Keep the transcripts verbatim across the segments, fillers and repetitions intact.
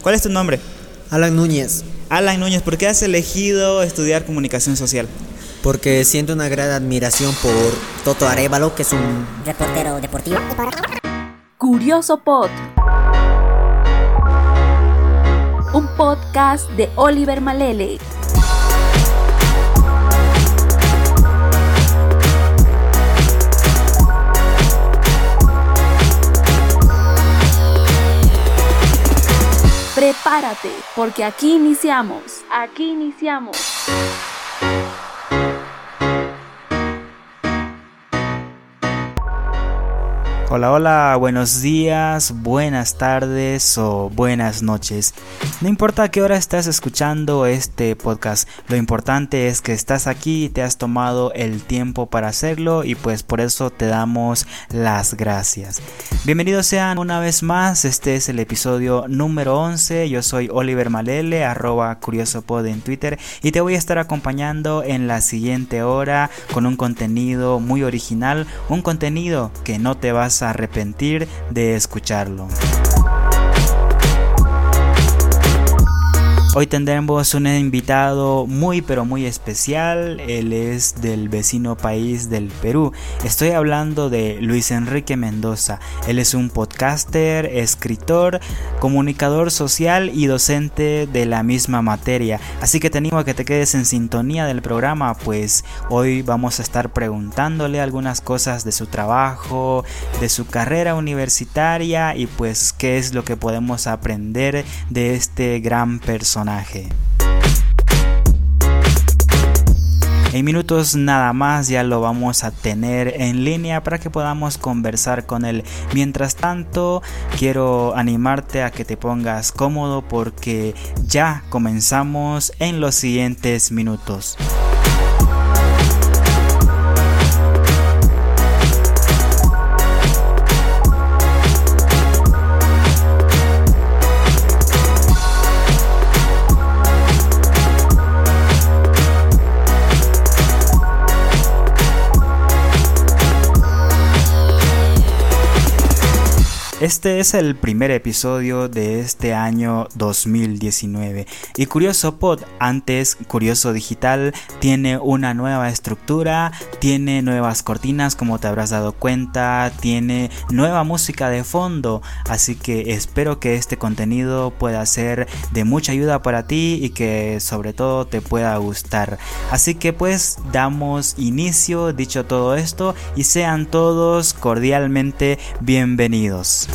¿Cuál es tu nombre? Alan Núñez. Alan Núñez, ¿por qué has elegido estudiar comunicación social? Porque siento una gran admiración por Toto Arévalo, que es un reportero deportivo. Curioso Pod, un podcast de Oliver Malele. Prepárate, porque aquí iniciamos. Aquí iniciamos. Hola, hola, buenos días, buenas tardes o buenas noches. No importa a qué hora estás escuchando este podcast, lo importante es que estás aquí y te has tomado el tiempo para hacerlo y pues por eso te damos las gracias. Bienvenidos sean una vez más, este es el episodio número once, yo soy Oliver Malele, arroba curiosopod en Twitter y te voy a estar acompañando en la siguiente hora con un contenido muy original, un contenido que no te vas a arrepentir de escucharlo. Hoy tendremos un invitado muy pero muy especial, él es del vecino país del Perú. Estoy hablando de Luis Enrique Mendoza, él es un podcaster, escritor, comunicador social y docente de la misma materia. Así que te animo a que te quedes en sintonía del programa, pues hoy vamos a estar preguntándole algunas cosas de su trabajo, de su carrera universitaria y pues qué es lo que podemos aprender de este gran personaje. En minutos nada más ya lo vamos a tener en línea para que podamos conversar con él. Mientras tanto, quiero animarte a que te pongas cómodo porque ya comenzamos en los siguientes minutos. Este es el primer episodio de este año dos mil diecinueve y Curioso Pod, antes Curioso Digital, tiene una nueva estructura, tiene nuevas cortinas como te habrás dado cuenta, tiene nueva música de fondo, así que espero que este contenido pueda ser de mucha ayuda para ti y que sobre todo te pueda gustar. Así que pues damos inicio, dicho todo esto, y sean todos cordialmente bienvenidos.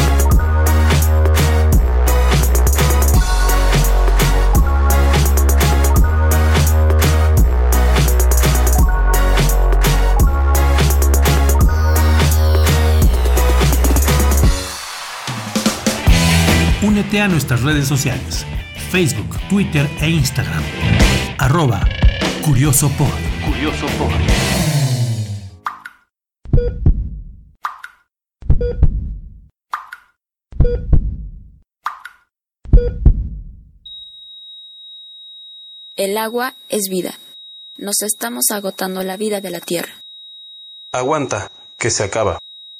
Únete a nuestras redes sociales, Facebook, Twitter e Instagram, arroba CuriosoPod. CuriosoPod. El agua es vida. Nos estamos agotando la vida de la tierra. Aguanta, que se acaba.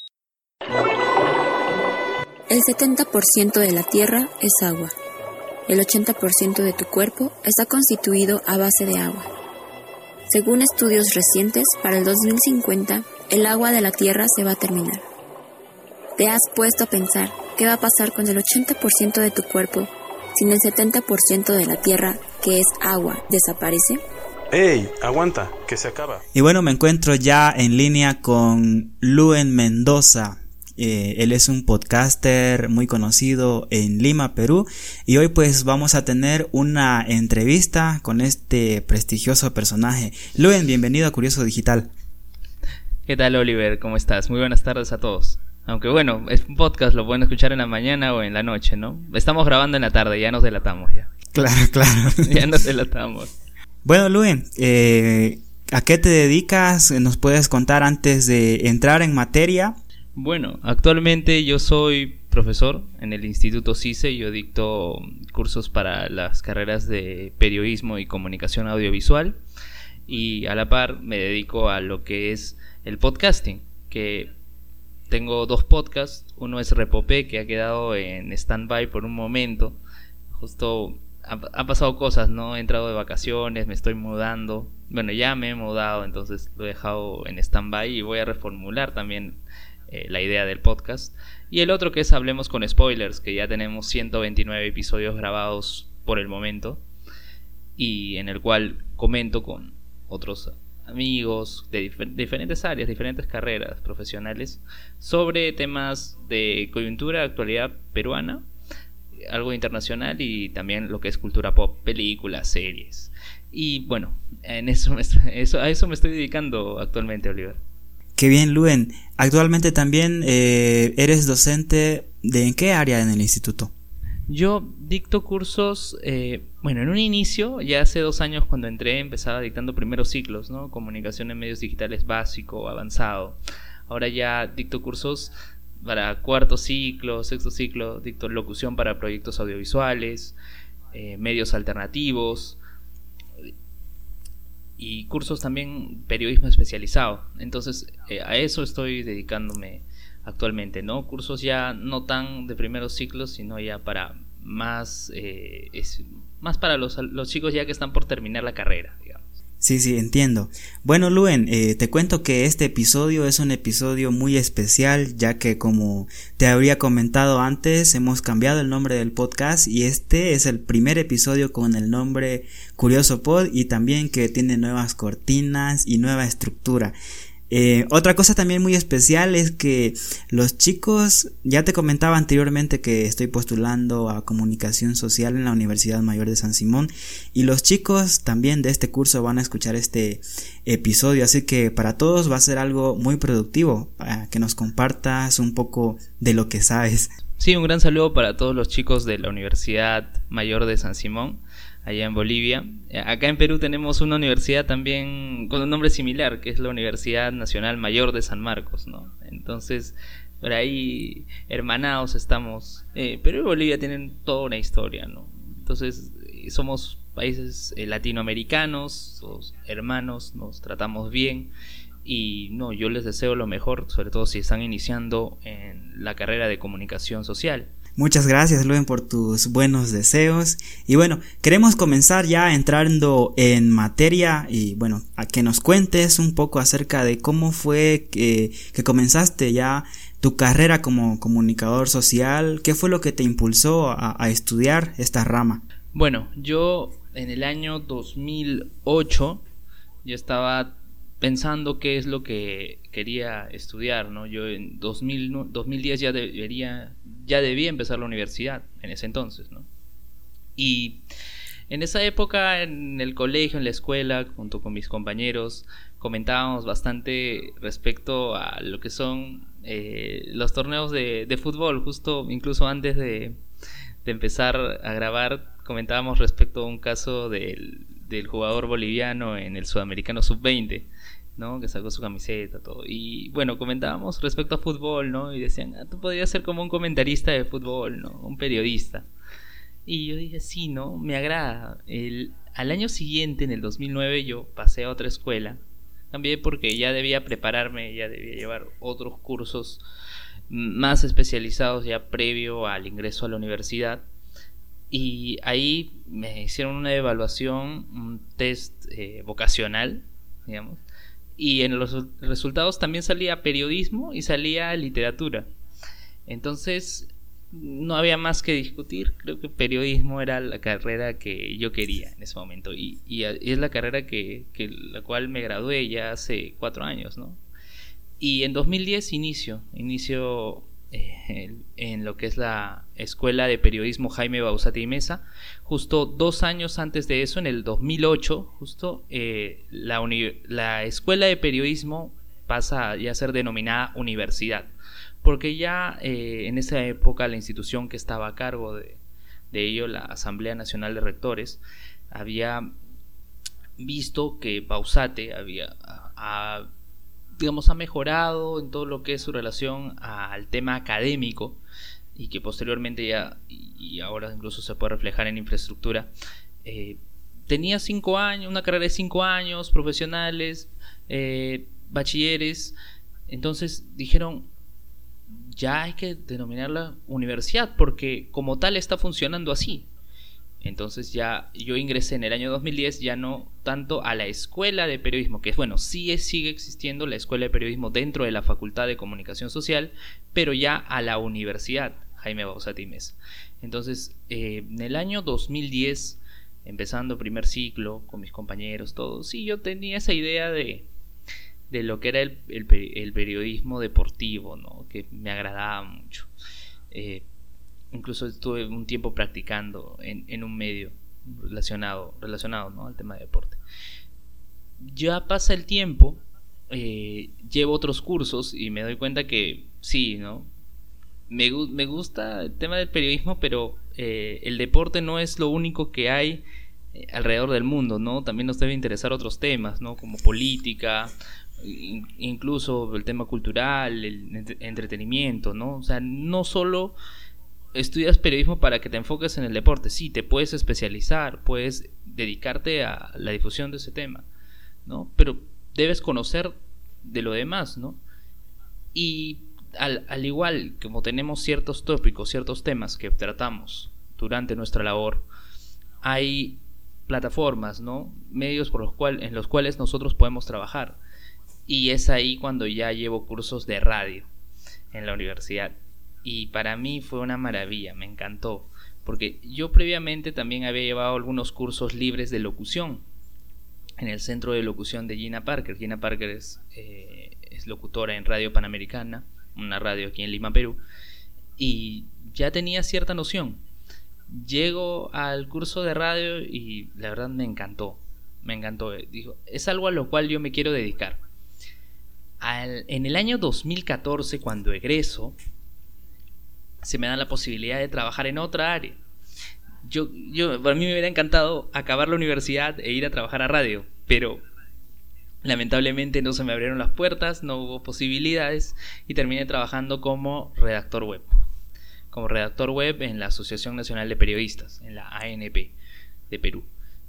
El setenta por ciento de la tierra es agua. El ochenta por ciento de tu cuerpo está constituido a base de agua. Según estudios recientes, para el dos mil cincuenta, el agua de la tierra se va a terminar. ¿Te has puesto a pensar qué va a pasar con el ochenta por ciento de tu cuerpo sin el setenta por ciento de la tierra, que es agua, desaparece? ¡Ey! Aguanta, que se acaba. Y bueno, me encuentro ya en línea con Luen Mendoza. Eh, él es un podcaster muy conocido en Lima, Perú, y hoy pues vamos a tener una entrevista con este prestigioso personaje. Luen, bienvenido a Curioso Digital. ¿Qué tal, Oliver? ¿Cómo estás? Muy buenas tardes a todos. Aunque bueno, es un podcast, lo pueden escuchar en la mañana o en la noche, ¿no? Estamos grabando en la tarde, ya nos delatamos ya. Claro, claro. Ya nos delatamos. Bueno, Luen, eh, ¿a qué te dedicas? ¿Nos puedes contar antes de entrar en materia? Bueno, actualmente yo soy profesor en el Instituto CICE. Yo dicto cursos para las carreras de periodismo y comunicación audiovisual y a la par me dedico a lo que es el podcasting, que tengo dos podcasts. Uno es Repopé, que ha quedado en stand-by por un momento. Justo han ha pasado cosas, ¿no? He entrado de vacaciones, me estoy mudando. Bueno, ya me he mudado, entonces lo he dejado en stand-by y voy a reformular también eh, la idea del podcast. Y el otro que es Hablemos con Spoilers, que ya tenemos ciento veintinueve episodios grabados por el momento, y en el cual comento con otros amigos de dif- diferentes áreas, diferentes carreras profesionales, sobre temas de coyuntura, actualidad peruana, algo internacional y también lo que es cultura pop, películas, series. Y bueno, en eso, me, eso a eso me estoy dedicando actualmente, Oliver. Qué bien, Luen. Actualmente también eh, eres docente de ¿en qué área en el instituto? Yo dicto cursos, eh, bueno, en un inicio, ya hace dos años cuando entré, empezaba dictando primeros ciclos, ¿no? Comunicación en medios digitales básico, avanzado. Ahora ya dicto cursos para cuarto ciclo, sexto ciclo, dicto locución para proyectos audiovisuales, eh, medios alternativos y cursos también periodismo especializado. Entonces, eh, a eso estoy dedicándome actualmente, ¿no? Cursos ya no tan de primeros ciclos, sino ya para más eh, es, más para los, los chicos ya que están por terminar la carrera, digamos. Sí, sí, entiendo. Bueno, Luen, eh, te cuento que este episodio es un episodio muy especial, ya que como te habría comentado antes, hemos cambiado el nombre del podcast y este es el primer episodio con el nombre Curioso Pod y también que tiene nuevas cortinas y nueva estructura. Eh, otra cosa también muy especial es que los chicos, ya te comentaba anteriormente que estoy postulando a comunicación social en la Universidad Mayor de San Simón y los chicos también de este curso van a escuchar este episodio, así que para todos va a ser algo muy productivo, para que nos compartas un poco de lo que sabes. Sí, un gran saludo para todos los chicos de la Universidad Mayor de San Simón, allá en Bolivia. Acá en Perú tenemos una universidad también con un nombre similar, que es la Universidad Nacional Mayor de San Marcos, ¿no? Entonces, por ahí hermanados estamos. Eh, Perú y Bolivia tienen toda una historia, ¿no? Entonces, somos países eh, latinoamericanos, somos hermanos, nos tratamos bien. Y no, yo les deseo lo mejor, sobre todo si están iniciando en la carrera de comunicación social. Muchas gracias, Luen, por tus buenos deseos. Y bueno, queremos comenzar ya entrando en materia y bueno, a que nos cuentes un poco acerca de cómo fue que, que comenzaste ya tu carrera como comunicador social. ¿Qué fue lo que te impulsó a, a estudiar esta rama? Bueno, yo en el año dos mil ocho yo estaba pensando qué es lo que quería estudiar, ¿no? Yo en dos mil, dos mil diez ya debería, ya debía empezar la universidad en ese entonces, ¿no? Y en esa época en el colegio, en la escuela, junto con mis compañeros, comentábamos bastante respecto a lo que son eh, los torneos de, de fútbol. Justo incluso antes de, de empezar a grabar, comentábamos respecto a un caso del, del jugador boliviano en el Sudamericano sub veinte, ¿no? Que sacó su camiseta, todo. Y bueno, comentábamos respecto a fútbol, ¿no? Y decían, ah, tú podrías ser como un comentarista de fútbol, ¿no? Un periodista. Y yo dije, sí, ¿no? Me agrada. El, al año siguiente, en el dos mil nueve, yo pasé a otra escuela. Cambié porque ya debía prepararme, ya debía llevar otros cursos más especializados ya previo al ingreso a la universidad. Y ahí me hicieron una evaluación, un test eh, vocacional, digamos. Y en los resultados también salía periodismo y salía literatura. Entonces no había más que discutir. Creo que periodismo era la carrera que yo quería en ese momento. Y, y es la carrera que, que la cual me gradué ya hace cuatro años, ¿no? Y en dos mil diez inicio, inicio eh, en lo que es la Escuela de Periodismo Jaime Bausati y Mesa. Justo dos años antes de eso, en el dos mil ocho, justo eh, la, uni- la Escuela de Periodismo pasa ya a ser denominada universidad, porque ya eh, en esa época la institución que estaba a cargo de, de ello, la Asamblea Nacional de Rectores, había visto que Bausate había, a, digamos, ha mejorado en todo lo que es su relación al tema académico, y que posteriormente ya, y ahora incluso se puede reflejar en infraestructura. Eh, tenía cinco años, una carrera de cinco años, profesionales, eh, bachilleres. Entonces dijeron, ya hay que denominarla universidad, porque como tal está funcionando así. Entonces ya yo ingresé en el año dos mil diez, ya no tanto a la escuela de periodismo, que bueno, sí es, sigue existiendo la escuela de periodismo dentro de la Facultad de Comunicación Social, pero ya a la universidad Jaime Bauzati Meza. Entonces eh, en el año dos mil diez, empezando primer ciclo con mis compañeros, todos, sí, yo tenía esa idea de, de lo que era el, el, el periodismo deportivo, ¿no? Que me agradaba mucho. Eh, incluso estuve un tiempo practicando en, en un medio relacionado, relacionado ¿no? al tema de deporte. Ya pasa el tiempo, eh, llevo otros cursos y me doy cuenta que sí, ¿no? Me, me gusta el tema del periodismo, pero eh, el deporte no es lo único que hay eh, alrededor del mundo, ¿no? También nos debe interesar otros temas, ¿no? Como política, in, incluso el tema cultural, el entre, entretenimiento, ¿no? O sea, no solo estudias periodismo para que te enfoques en el deporte. Sí, te puedes especializar, puedes dedicarte a la difusión de ese tema, ¿no? Pero debes conocer de lo demás, ¿no? Y al, al igual como tenemos ciertos tópicos, ciertos temas que tratamos durante nuestra labor, hay plataformas, ¿no? Medios por los cual, en los cuales nosotros podemos trabajar. Y es ahí cuando ya llevo cursos de radio en la universidad. Y para mí fue una maravilla, me encantó, porque yo previamente también había llevado algunos cursos libres de locución en el Centro de Locución de Gina Parker. Gina Parker es, eh, es locutora en Radio Panamericana, una radio aquí en Lima, Perú, y ya tenía cierta noción. Llego al curso de radio y la verdad me encantó, me encantó. Digo, es algo a lo cual yo me quiero dedicar. Al, en el año dos mil catorce, cuando egreso, se me da la posibilidad de trabajar en otra área. Yo, yo, para mí me hubiera encantado acabar la universidad e ir a trabajar a radio, pero lamentablemente no se me abrieron las puertas, no hubo posibilidades y terminé trabajando como redactor web. Como redactor web en la Asociación Nacional de Periodistas, en la A N P de Perú.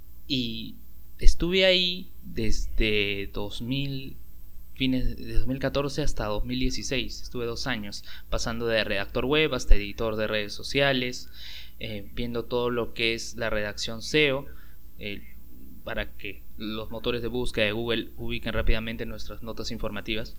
Y estuve ahí desde dos mil fines de dos mil catorce hasta dos mil dieciséis, estuve dos años pasando de redactor web hasta editor de redes sociales, eh, viendo todo lo que es la redacción S E O, eh, para que los motores de búsqueda de Google ubiquen rápidamente nuestras notas informativas,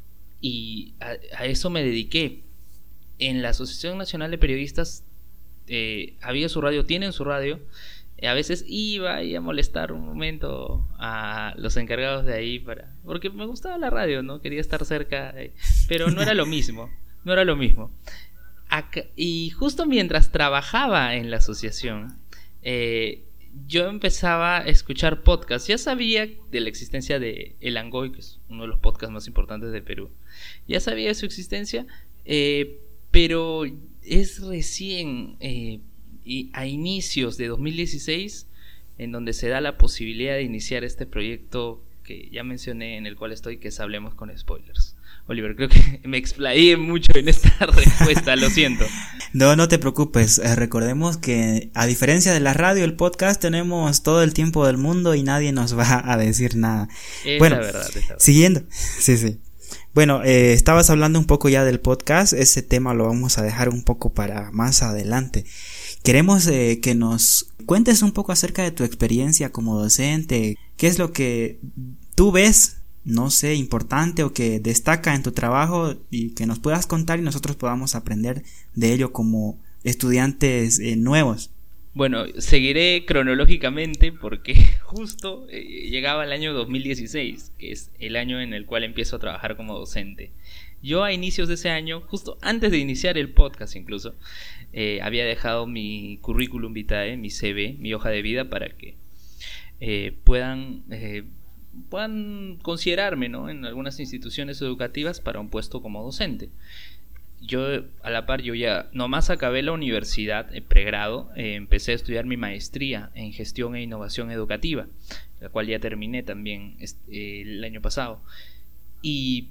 y a, a eso me dediqué. En la Asociación Nacional de Periodistas eh, había su radio, tienen su radio. A veces iba ahí a molestar un momento a los encargados de ahí para, porque me gustaba la radio, ¿no? Quería estar cerca, eh, pero no era lo mismo, no era lo mismo. Acá, y justo mientras trabajaba en la asociación, eh, yo empezaba a escuchar podcasts. Ya sabía de la existencia de El Angoy, que es uno de los podcasts más importantes de Perú. Ya sabía de su existencia, eh, pero es recién... Eh, y a inicios de dos mil dieciséis en donde se da la posibilidad de iniciar este proyecto que ya mencioné, en el cual estoy, que es Hablemos con Spoilers. Oliver, creo que me explayé mucho en esta respuesta, lo siento. No, no te preocupes, eh, recordemos que a diferencia de la radio, el podcast tenemos todo el tiempo del mundo y nadie nos va a decir nada. Es bueno, la verdad, es la verdad. Siguiendo, sí, sí. Bueno, eh, estabas hablando un poco ya del podcast, ese tema lo vamos a dejar un poco para más adelante. Queremos eh, que nos cuentes un poco acerca de tu experiencia como docente. ¿Qué es lo que tú ves, no sé, importante o que destaca en tu trabajo y que nos puedas contar y nosotros podamos aprender de ello como estudiantes eh, nuevos? Bueno, seguiré cronológicamente porque justo eh, llegaba el año dos mil dieciséis, que es el año en el cual empiezo a trabajar como docente. Yo a inicios de ese año, justo antes de iniciar el podcast incluso, eh, había dejado mi currículum vitae, mi C V, mi hoja de vida, para que eh, puedan, eh, puedan considerarme, ¿no?, en algunas instituciones educativas para un puesto como docente. Yo, a la par, yo ya nomás acabé la universidad, eh, pregrado, eh, empecé a estudiar mi maestría en gestión e innovación educativa, la cual ya terminé también este, el año pasado. Y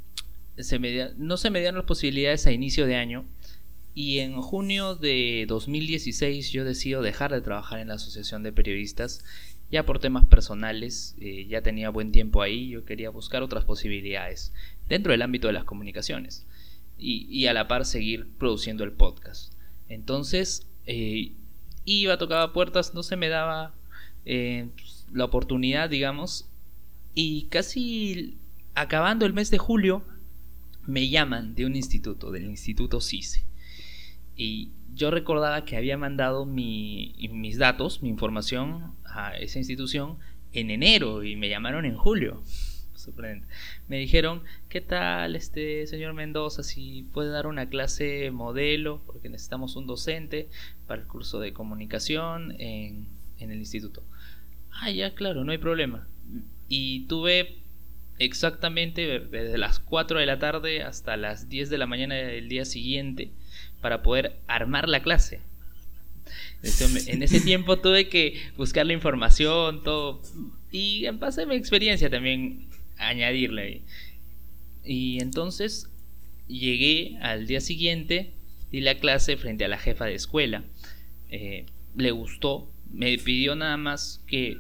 se me, no se me dieron las posibilidades a inicio de año, y en junio de dos mil dieciséis yo decido dejar de trabajar en la Asociación de Periodistas, ya por temas personales. Eh, ya tenía buen tiempo ahí, yo quería buscar otras posibilidades dentro del ámbito de las comunicaciones. y, y a la par seguir produciendo el podcast. Entonces eh, iba, tocaba puertas, no se me daba eh, la oportunidad, digamos, y casi acabando el mes de julio me llaman de un instituto, del Instituto CICE, y yo recordaba que había mandado mi, mis datos, mi información a esa institución en enero y me llamaron en julio. Sorprendente. Me dijeron, ¿qué tal, este señor Mendoza? Si puede dar una clase modelo, porque necesitamos un docente para el curso de comunicación en, en el instituto. Ah, ya, claro, no hay problema. Y tuve exactamente desde las cuatro de la tarde hasta las diez de la mañana del día siguiente para poder armar la clase. En ese tiempo tuve que buscar la información, todo, y en base a mi experiencia también añadirle. Y entonces llegué al día siguiente, di la clase frente a la jefa de escuela. Eh, le gustó, me pidió nada más que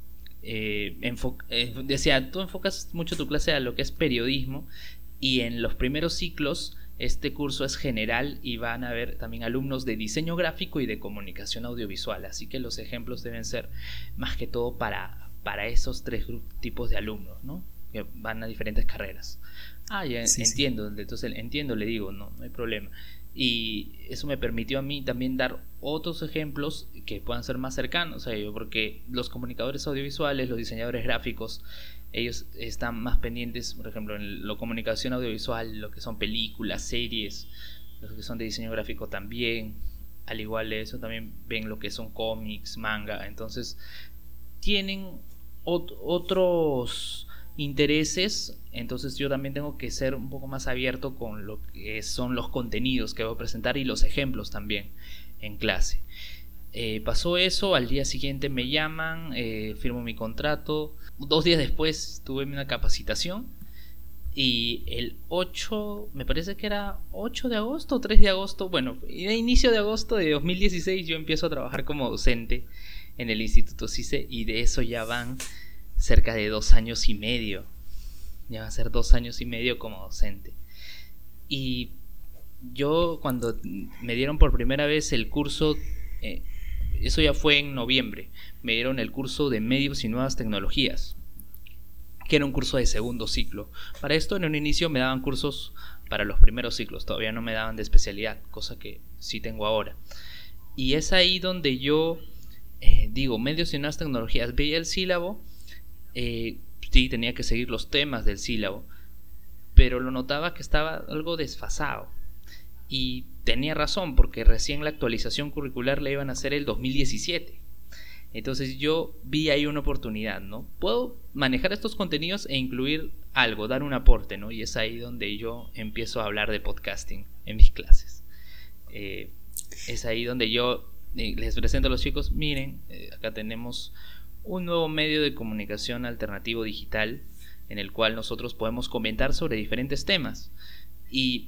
eh, enfo- eh, decía, tú enfocas mucho tu clase a lo que es periodismo, y en los primeros ciclos este curso es general y van a haber también alumnos de diseño gráfico y de comunicación audiovisual, así que los ejemplos deben ser más que todo para, para esos tres tipos de alumnos, ¿no? Que van a diferentes carreras. Ah, ya sí, entiendo, sí. Entonces entiendo, le digo, no, no hay problema. Y eso me permitió a mí también dar otros ejemplos que puedan ser más cercanos a ello, porque los comunicadores audiovisuales, los diseñadores gráficos, ellos están más pendientes, por ejemplo, en la comunicación audiovisual, lo que son películas, series, los que son de diseño gráfico también, al igual de eso también ven lo que son cómics, manga, entonces tienen ot- otros intereses, entonces yo también tengo que ser un poco más abierto con lo que son los contenidos que voy a presentar y los ejemplos también en clase. Eh, pasó eso, al día siguiente me llaman, eh, firmo mi contrato, dos días después tuve una capacitación y el ocho, me parece que era ocho de agosto o tres de agosto, bueno, a inicio de agosto de dos mil dieciséis yo empiezo a trabajar como docente en el Instituto CICE, y de eso ya van cerca de dos años y medio, ya va a ser dos años y medio como docente. Y yo cuando me dieron por primera vez el curso, eh, eso ya fue en noviembre, me dieron el curso de medios y nuevas tecnologías, que era un curso de segundo ciclo. Para esto en un inicio me daban cursos para los primeros ciclos, todavía no me daban de especialidad, cosa que sí tengo ahora. Y es ahí donde yo eh, digo, medios y nuevas tecnologías, veía el sílabo, eh, sí tenía que seguir los temas del sílabo, pero lo notaba que estaba algo desfasado. Y tenía razón, porque recién la actualización curricular la iban a hacer el dos mil diecisiete. Entonces yo vi ahí una oportunidad, ¿no? Puedo manejar estos contenidos e incluir algo, dar un aporte, ¿no? Y es ahí donde yo empiezo a hablar de podcasting en mis clases. Eh, es ahí donde yo eh, les presento a los chicos, miren, eh, acá tenemos un nuevo medio de comunicación alternativo digital en el cual nosotros podemos comentar sobre diferentes temas. Y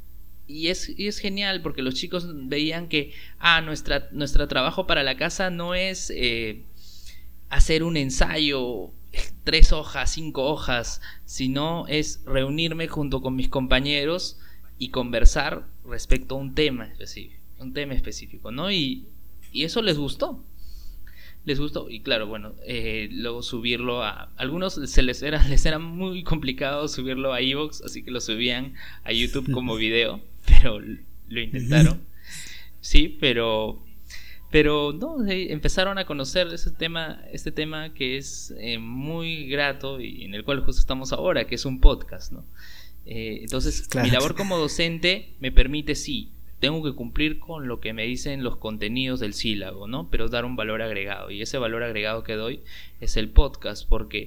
Y es, y es genial porque los chicos veían que ah, nuestra, nuestro trabajo para la casa no es eh, hacer un ensayo, tres hojas, cinco hojas, sino es reunirme junto con mis compañeros y conversar respecto a un tema específico, un tema específico, ¿no? Y, y eso les gustó. Les gustó, y claro, bueno, eh, luego subirlo a... Algunos se les era, les era muy complicado subirlo a iVoox, así que lo subían a YouTube como video, pero lo intentaron. Sí, pero... Pero no, eh, empezaron a conocer ese tema, este tema que es eh, muy grato y en el cual justo estamos ahora, que es un podcast, ¿no? Eh, entonces, claro, mi labor como docente me permite, sí, tengo que cumplir con lo que me dicen los contenidos del sílabo, ¿no? Pero dar un valor agregado. Y ese valor agregado que doy es el podcast, porque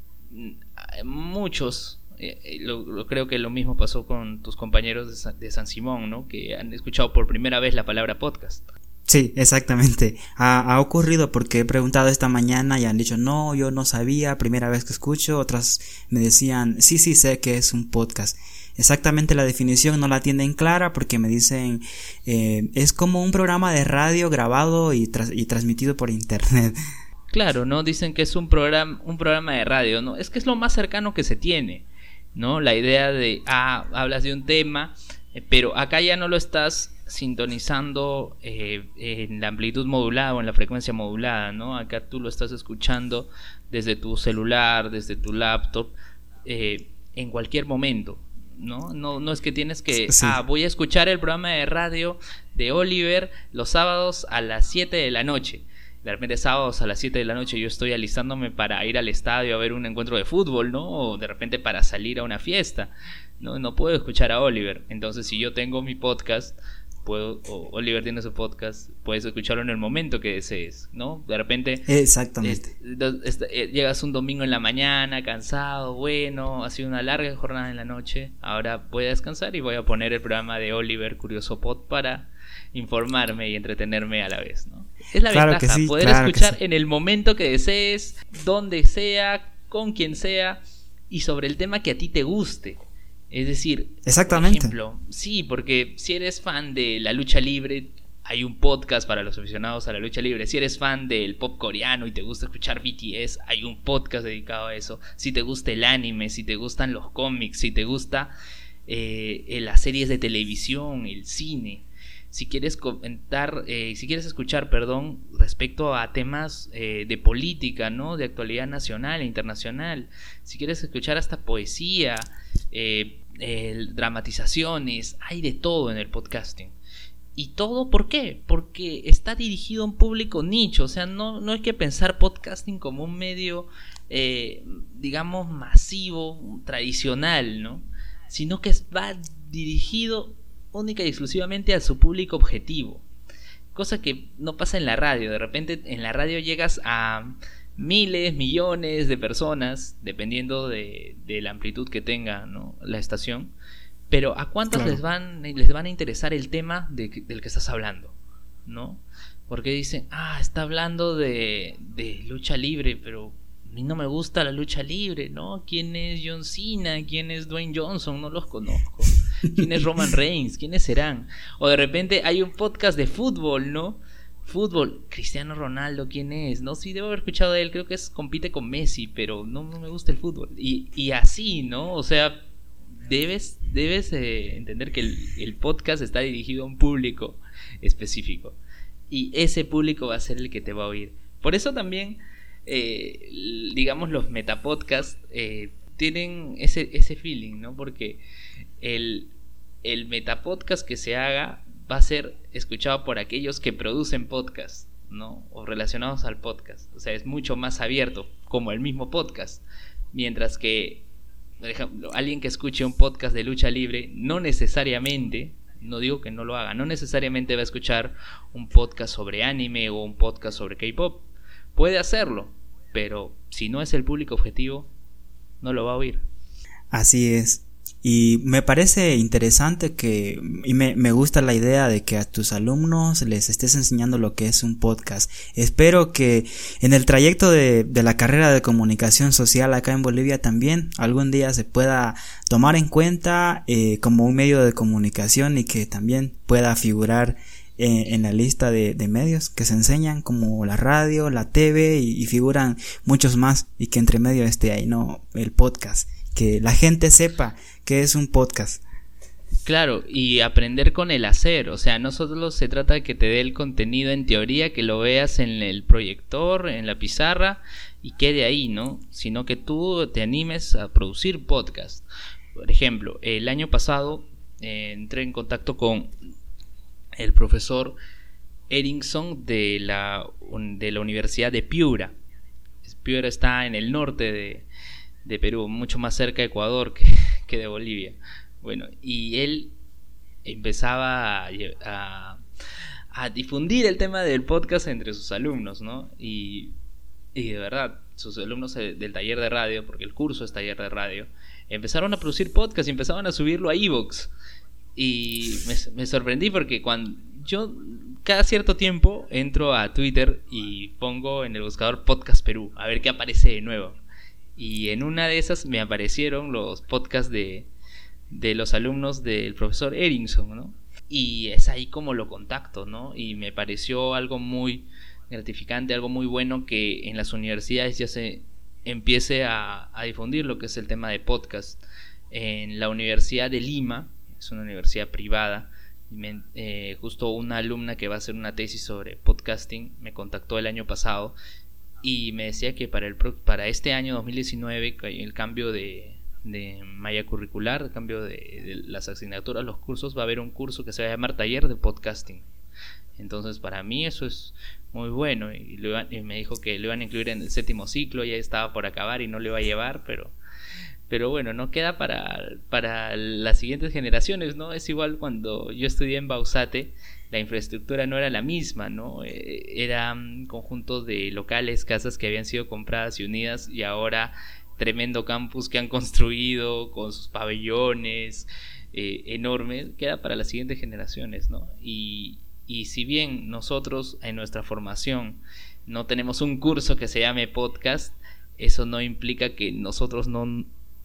muchos, eh, lo, lo, creo que lo mismo pasó con tus compañeros de San, de San Simón, ¿no? Que han escuchado por primera vez la palabra podcast. Sí, exactamente. Ha, ha ocurrido porque he preguntado esta mañana y han dicho, no, yo no sabía, primera vez que escucho. Otras me decían, sí, sí, sé que es un podcast. Exactamente la definición no la tienen clara porque me dicen, eh, es como un programa de radio grabado y, tras, y transmitido por internet. Claro, ¿no? Dicen que es un programa, un programa de radio, ¿no? Es que es lo más cercano que se tiene, ¿no? La idea de, ah, hablas de un tema Pero acá ya no lo estás sintonizando eh, en la amplitud modulada o en la frecuencia modulada, ¿no? Acá tú lo estás escuchando desde tu celular, desde tu laptop, eh, en cualquier momento, ¿no? No, no es que tienes que... Sí. Ah, voy a escuchar el programa de radio de Oliver los sábados a las siete de la noche. De repente sábados a las siete de la noche yo estoy alistándome para ir al estadio a ver un encuentro de fútbol, ¿no? O de repente para salir a una fiesta. No, no puedo escuchar a Oliver. Entonces, si yo tengo mi podcast, puedo, o Oliver tiene su podcast, puedes escucharlo en el momento que desees, ¿no? De repente, exactamente. Es, es, es, llegas un domingo en la mañana, cansado, bueno, ha sido una larga jornada en la noche. Ahora voy a descansar y voy a poner el programa de Oliver Curioso Pod para informarme y entretenerme a la vez, ¿no? Es la claro ventaja, que sí, poder claro escuchar que sí. en el momento que desees, donde sea, con quien sea, y sobre el tema que a ti te guste. Es decir, exactamente. Por ejemplo, sí, porque si eres fan de la lucha libre, hay un podcast para los aficionados a la lucha libre. Si eres fan del pop coreano y te gusta escuchar B T S, hay un podcast dedicado a eso. Si te gusta el anime, si te gustan los cómics, si te gusta eh, las series de televisión, el cine, si quieres comentar, eh, si quieres escuchar, perdón, respecto a temas eh, de política, ¿no? De actualidad nacional e internacional, si quieres escuchar hasta poesía, eh, eh, dramatizaciones, hay de todo en el podcasting. ¿Y todo por qué? Porque está dirigido a un público nicho. O sea, no, no hay que pensar podcasting como un medio, eh, digamos, masivo, tradicional, ¿no? Sino que va dirigido única y exclusivamente a su público objetivo. Cosa que no pasa en la radio. De repente en la radio llegas a miles, millones de personas, dependiendo de, de la amplitud que tenga, ¿no? La estación. Pero ¿a cuántos claro. les van les van a interesar el tema de, del que estás hablando? ¿No? Porque dicen, ah, está hablando de, de lucha libre, pero a mí no me gusta la lucha libre, ¿no? ¿Quién es John Cena? ¿Quién es Dwayne Johnson? No los conozco. ¿Quién es Roman Reigns? ¿Quiénes serán? O de repente hay un podcast de fútbol, ¿no? Fútbol, Cristiano Ronaldo, ¿quién es? No, sí, debo haber escuchado de él, creo que es compite con Messi, pero no, no me gusta el fútbol. Y, y así, ¿no? O sea, debes, debes eh, entender que el, el podcast está dirigido a un público específico. Y ese público va a ser el que te va a oír. Por eso también, eh, digamos, los metapodcasts eh, tienen ese, ese feeling, ¿no? Porque el, el metapodcast que se haga va a ser escuchado por aquellos que producen podcast, ¿no? O relacionados al podcast. O sea, es mucho más abierto, como el mismo podcast. Mientras que, por ejemplo, alguien que escuche un podcast de lucha libre, no necesariamente, no digo que no lo haga, no necesariamente va a escuchar un podcast sobre anime o un podcast sobre K-pop. Puede hacerlo, pero si no es el público objetivo, no lo va a oír. Así es. Y me parece interesante que, y me, me gusta la idea de que a tus alumnos les estés enseñando lo que es un podcast. Espero que en el trayecto de, de la carrera de comunicación social acá en Bolivia también algún día se pueda tomar en cuenta eh, como un medio de comunicación y que también pueda figurar eh, en la lista de, de medios que se enseñan como la radio, la T V y, y figuran muchos más, y que entre medio esté ahí, ¿no? El podcast. Que la gente sepa que es un podcast. Claro, y aprender con el hacer. O sea, no solo se trata de que te dé el contenido en teoría, que lo veas en el proyector, en la pizarra y quede ahí, ¿no? Sino que tú te animes a producir podcast. Por ejemplo, el año pasado eh, entré en contacto con el profesor Erickson de la, de la Universidad de Piura. Piura está en el norte de de Perú, mucho más cerca de Ecuador que, que de Bolivia. Bueno, y él empezaba a, a, a difundir el tema del podcast entre sus alumnos, ¿no? Y, y de verdad, sus alumnos del taller de radio, porque el curso es taller de radio, empezaron a producir podcast y empezaban a subirlo a iVoox. Y me, me sorprendí porque cuando yo cada cierto tiempo entro a Twitter y pongo en el buscador Podcast Perú, a ver qué aparece de nuevo. Y en una de esas me aparecieron los podcasts de, de los alumnos del profesor Erickson, ¿no? Y es ahí como lo contacto, ¿no? Y me pareció algo muy gratificante, algo muy bueno que en las universidades ya se empiece a, a difundir lo que es el tema de podcast. En la Universidad de Lima, es una universidad privada. Me, eh, justo una alumna que va a hacer una tesis sobre podcasting me contactó el año pasado y me decía que para, el, para este año dos mil diecinueve el cambio de, de malla curricular, el cambio de, de las asignaturas, los cursos, va a haber un curso que se va a llamar Taller de Podcasting. Entonces para mí eso es muy bueno y, lo iban, y me dijo que lo iban a incluir en el séptimo ciclo, ya estaba por acabar y no lo iba a llevar, pero pero bueno, no queda para, para las siguientes generaciones, ¿no? Es igual cuando yo estudié en Bausate, la infraestructura no era la misma, ¿no? Eh, eran conjuntos de locales, casas que habían sido compradas y unidas y ahora tremendo campus que han construido con sus pabellones eh, enormes, queda para las siguientes generaciones, ¿no? Y Y si bien nosotros en nuestra formación no tenemos un curso que se llame podcast, eso no implica que nosotros no,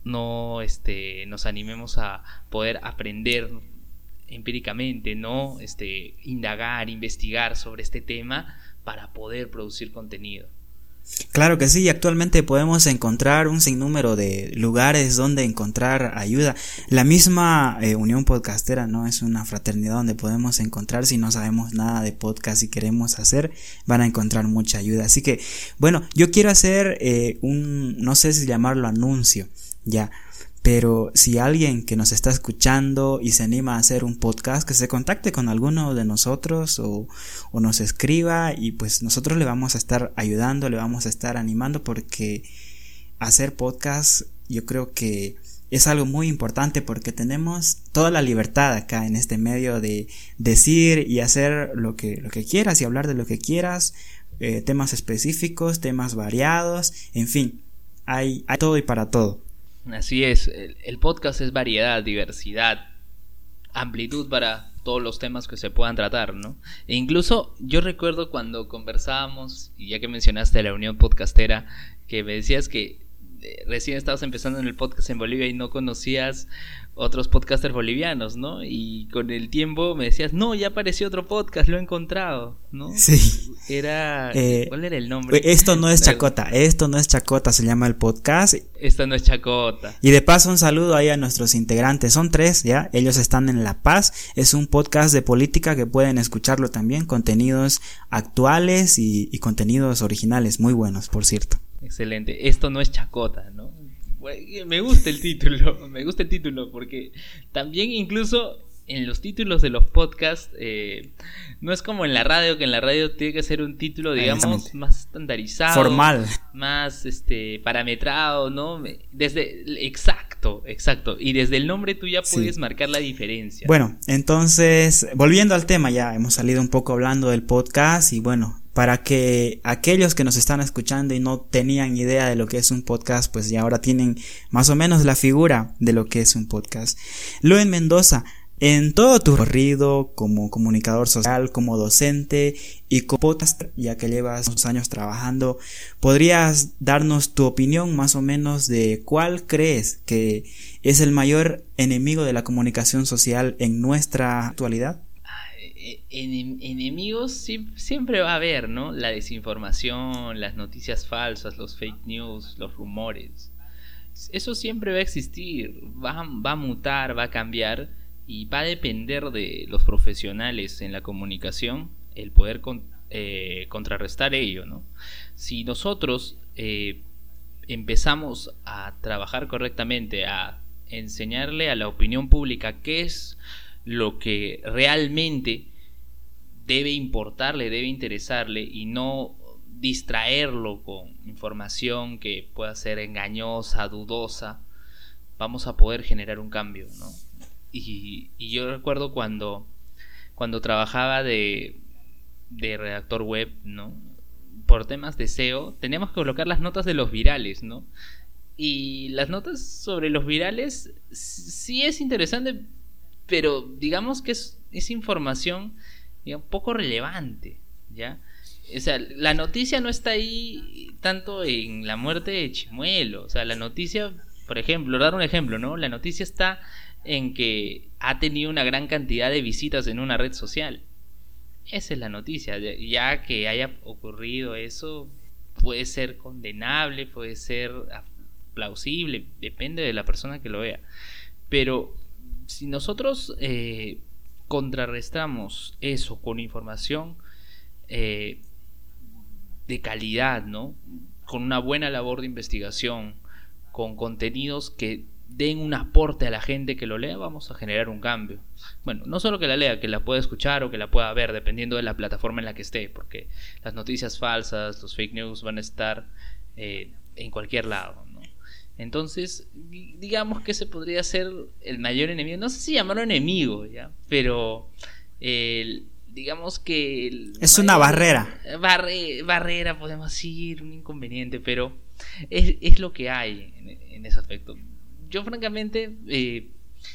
no este, nos animemos a poder aprender empíricamente, ¿no? Este, indagar, investigar sobre este tema para poder producir contenido. Claro que sí, actualmente podemos encontrar un sinnúmero de lugares donde encontrar ayuda. La misma eh, Unión Podcastera, ¿no? Es una fraternidad donde podemos encontrar, si no sabemos nada de podcast y queremos hacer, van a encontrar mucha ayuda. Así que, bueno, yo quiero hacer eh, un, no sé si llamarlo anuncio, ya. Pero si alguien que nos está escuchando y se anima a hacer un podcast, que se contacte con alguno de nosotros o, o nos escriba y pues nosotros le vamos a estar ayudando, le vamos a estar animando, porque hacer podcast yo creo que es algo muy importante, porque tenemos toda la libertad acá en este medio de decir y hacer lo que, lo que quieras y hablar de lo que quieras, eh, temas específicos, temas variados, en fin, hay, hay todo y para todo. Así es, el, el podcast es variedad, diversidad, amplitud para todos los temas que se puedan tratar, ¿no? E incluso yo recuerdo cuando conversábamos, y ya que mencionaste la Unión Podcastera, que me decías que eh, recién estabas empezando en el podcast en Bolivia y no conocías otros podcasters bolivianos, ¿no? Y con el tiempo me decías, no, ya apareció otro podcast, lo he encontrado, ¿no? Sí. Era... Eh, ¿Cuál era el nombre? Esto no es Chacota, esto no es Chacota, se llama el podcast. Esto no es Chacota. Y de paso un saludo ahí a nuestros integrantes, son tres, ¿ya? Ellos están en La Paz, es un podcast de política que pueden escucharlo también, contenidos actuales y, y contenidos originales, muy buenos, por cierto. Excelente, esto no es Chacota, ¿no? Me gusta el título, me gusta el título porque también incluso en los títulos de los podcasts eh, no es como en la radio, que en la radio tiene que ser un título, digamos, más estandarizado, formal, más este parametrado, ¿no? Desde exacto, exacto, y desde el nombre tú ya puedes sí. marcar la diferencia. Bueno, entonces, volviendo al tema, ya hemos salido un poco hablando del podcast y bueno, para que aquellos que nos están escuchando y no tenían idea de lo que es un podcast, pues ya ahora tienen más o menos la figura de lo que es un podcast. Luen Mendoza, en todo tu recorrido como comunicador social, como docente y como podcast, ya que llevas unos años trabajando, ¿podrías darnos tu opinión más o menos de cuál crees que es el mayor enemigo de la comunicación social en nuestra actualidad? En, enemigos sí, siempre va a haber, ¿no? La desinformación, las noticias falsas, los fake news, los rumores. Eso siempre va a existir, va, va a mutar, va a cambiar y va a depender de los profesionales en la comunicación el poder con, eh, contrarrestar ello, ¿no? Si nosotros eh, empezamos a trabajar correctamente, a enseñarle a la opinión pública qué es lo que realmente debe importarle, debe interesarle y no distraerlo con información que pueda ser engañosa, dudosa, vamos a poder generar un cambio, ¿no? Y, y yo recuerdo cuando, cuando trabajaba de, de redactor web, ¿no? Por temas de S E O, teníamos que colocar las notas de los virales, ¿no? Y las notas sobre los virales sí es interesante, pero digamos que es, es información digamos, poco relevante, ¿ya? O sea, la noticia no está ahí tanto en la muerte de Chimuelo. O sea, la noticia, por ejemplo, dar un ejemplo, ¿no? La noticia está en que ha tenido una gran cantidad de visitas en una red social. Esa es la noticia. Ya que haya ocurrido eso, puede ser condenable, puede ser plausible, depende de la persona que lo vea. Pero si nosotros eh, contrarrestamos eso con información eh, de calidad, ¿no? Con una buena labor de investigación, con contenidos que den un aporte a la gente que lo lea, vamos a generar un cambio. Bueno, no solo que la lea, que la pueda escuchar o que la pueda ver, dependiendo de la plataforma en la que esté, porque las noticias falsas, los fake news van a estar eh, en cualquier lado, ¿no? Entonces, digamos que ese podría ser el mayor enemigo, no sé si llamarlo enemigo, ¿ya? Pero el, digamos que el es una barrera. Barre, barrera, podemos decir, un inconveniente, pero es, es lo que hay en, en ese aspecto. Yo francamente eh,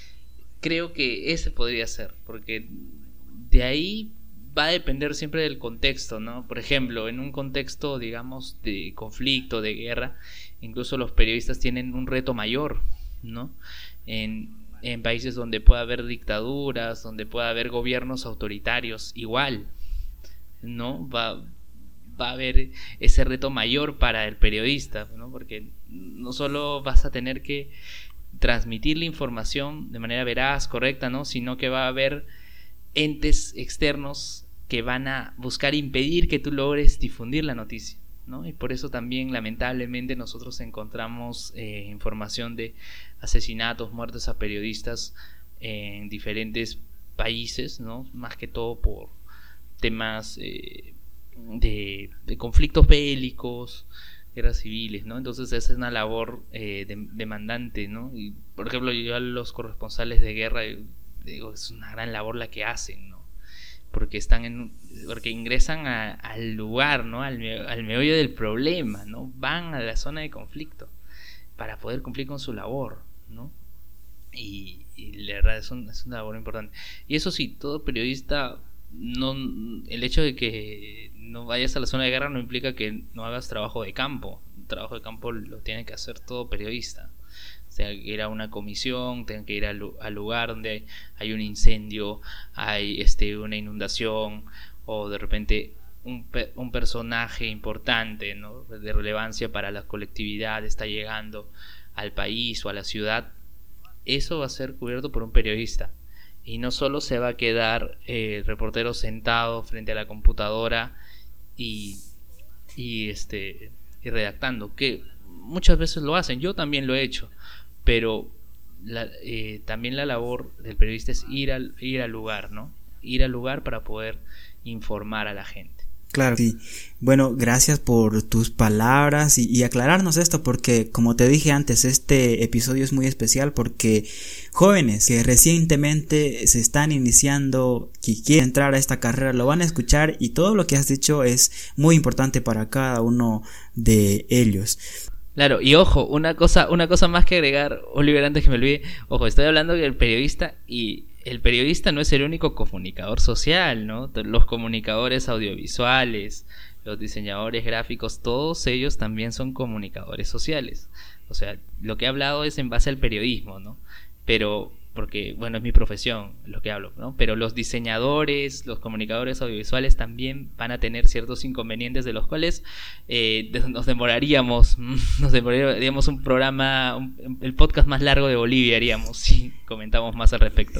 creo que ese podría ser, porque de ahí va a depender siempre del contexto, ¿no? Por ejemplo, en un contexto, digamos, de conflicto, de guerra, incluso los periodistas tienen un reto mayor, ¿no? En, en países donde pueda haber dictaduras, donde pueda haber gobiernos autoritarios, igual, ¿no? Va, va a haber ese reto mayor para el periodista, ¿no? Porque no solo vas a tener que transmitir la información de manera veraz, correcta, ¿no? Sino que va a haber entes externos que van a buscar impedir que tú logres difundir la noticia, ¿no? Y por eso también, lamentablemente, nosotros encontramos eh, información de asesinatos, muertes a periodistas en diferentes países, ¿no? Más que todo por temas eh, de, de conflictos bélicos, guerras civiles, ¿no? Entonces esa es una labor eh, de, demandante, ¿no? Y por ejemplo, yo a los corresponsales de guerra digo, es una gran labor la que hacen, ¿no? Porque están en, porque ingresan a, al lugar, ¿no? Al, al meollo del problema, ¿no? Van a la zona de conflicto para poder cumplir con su labor, ¿no? Y, y la verdad es, un, es una labor importante. Y eso sí, todo periodista, no, el hecho de que no vayas a la zona de guerra no implica que no hagas trabajo de campo. El trabajo de campo lo tiene que hacer todo periodista. O sea, ir a una comisión, tengan que ir al, al lugar donde hay, hay un incendio, hay este, una inundación, o de repente un, un personaje importante, ¿no? De relevancia para la colectividad está llegando al país o a la ciudad. Eso va a ser cubierto por un periodista. Y no solo se va a quedar eh, el reportero sentado frente a la computadora y, y, este, y redactando, que muchas veces lo hacen, yo también lo he hecho, pero la, eh, también la labor del periodista es ir al, ir al lugar, ¿no? Ir al lugar para poder informar a la gente. Claro, sí. Bueno, gracias por tus palabras y, y aclararnos esto, porque como te dije antes, este episodio es muy especial porque jóvenes que recientemente se están iniciando, que quieren entrar a esta carrera, lo van a escuchar y todo lo que has dicho es muy importante para cada uno de ellos. Claro, y ojo, una cosa, una cosa más que agregar, Oliver, antes que me olvide, ojo, estoy hablando del periodista y el periodista no es el único comunicador social, ¿no? Los comunicadores audiovisuales, los diseñadores gráficos, todos ellos también son comunicadores sociales. O sea, lo que he hablado es en base al periodismo, ¿no? Pero, porque, bueno, es mi profesión lo que hablo, ¿no? Pero los diseñadores, los comunicadores audiovisuales también van a tener ciertos inconvenientes de los cuales eh, nos demoraríamos, nos demoraríamos un programa, un, el podcast más largo de Bolivia haríamos si comentamos más al respecto.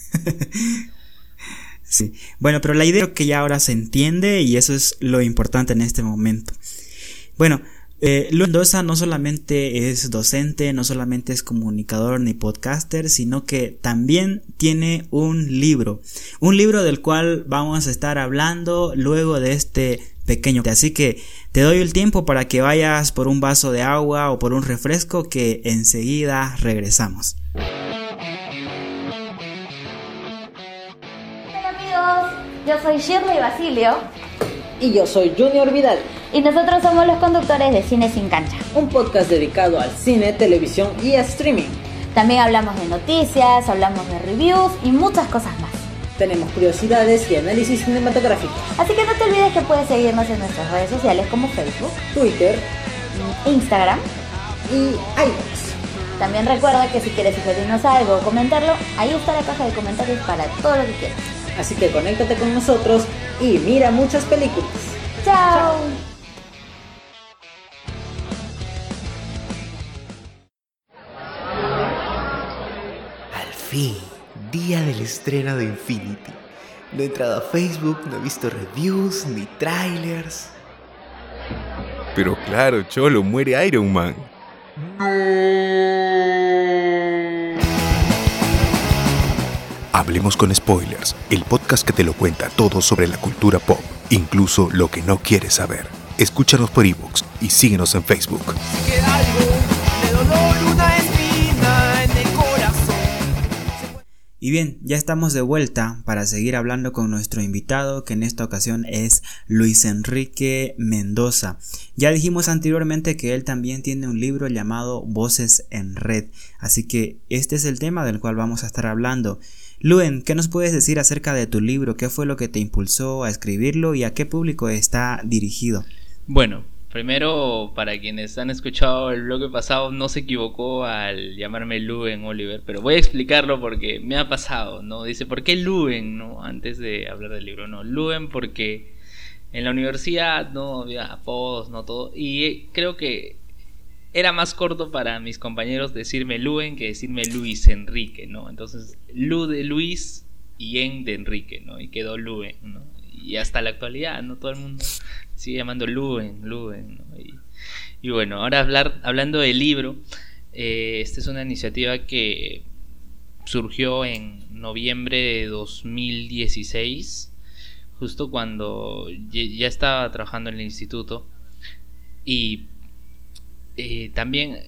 Sí, bueno, pero la idea creo que ya ahora se entiende y eso es lo importante en este momento. Bueno, eh, Luis Mendoza no solamente es docente, no solamente es comunicador ni podcaster, sino que también tiene un libro, un libro del cual vamos a estar hablando luego de este pequeño. Así que te doy el tiempo para que vayas por un vaso de agua o por un refresco, que enseguida regresamos. Yo soy Shirley Basilio. Y yo soy Junior Vidal. Y nosotros somos los conductores de Cine Sin Cancha, un podcast dedicado al cine, televisión y streaming. También hablamos de noticias, hablamos de reviews y muchas cosas más. Tenemos curiosidades y análisis cinematográfico. Así que no te olvides que puedes seguirnos en nuestras redes sociales como Facebook, Twitter, Instagram y iVoox. También recuerda que si quieres sugerirnos algo o comentarlo, ahí está la caja de comentarios para todo lo que quieras. Así que conéctate con nosotros y mira muchas películas. ¡Chao! Al fin, día del estreno de Infinity. No he entrado a Facebook, no he visto reviews ni trailers. Pero claro, cholo, muere Iron Man. Hablemos con Spoilers, el podcast que te lo cuenta todo sobre la cultura pop, incluso lo que no quieres saber. Escúchanos por iVoox y síguenos en Facebook. Si queda algo de dolor, una espina en el corazón. Y bien, ya estamos de vuelta para seguir hablando con nuestro invitado, que en esta ocasión es Luis Enrique Mendoza. Ya dijimos anteriormente que él también tiene un libro llamado Voces en Red, así que este es el tema del cual vamos a estar hablando. Luen, ¿qué nos puedes decir acerca de tu libro? ¿Qué fue lo que te impulsó a escribirlo y a qué público está dirigido? Bueno, primero, para quienes han escuchado el bloque pasado, no se equivocó al llamarme Luen Oliver, pero voy a explicarlo porque me ha pasado, ¿no? Dice, ¿por qué Luen, no? Antes de hablar del libro, no, Luen porque en la universidad no había apodos, no todo, y creo que era más corto para mis compañeros decirme Luen que decirme Luis Enrique, ¿no? Entonces, Lu de Luis y En de Enrique, ¿no? Y quedó Luen, ¿no? Y hasta la actualidad, ¿no? Todo el mundo sigue llamando Luen, Luen, ¿no? Y, y bueno, ahora hablar, hablando del libro, eh, esta es una iniciativa que surgió en noviembre de dos mil dieciséis, justo cuando ya estaba trabajando en el instituto, y eh, también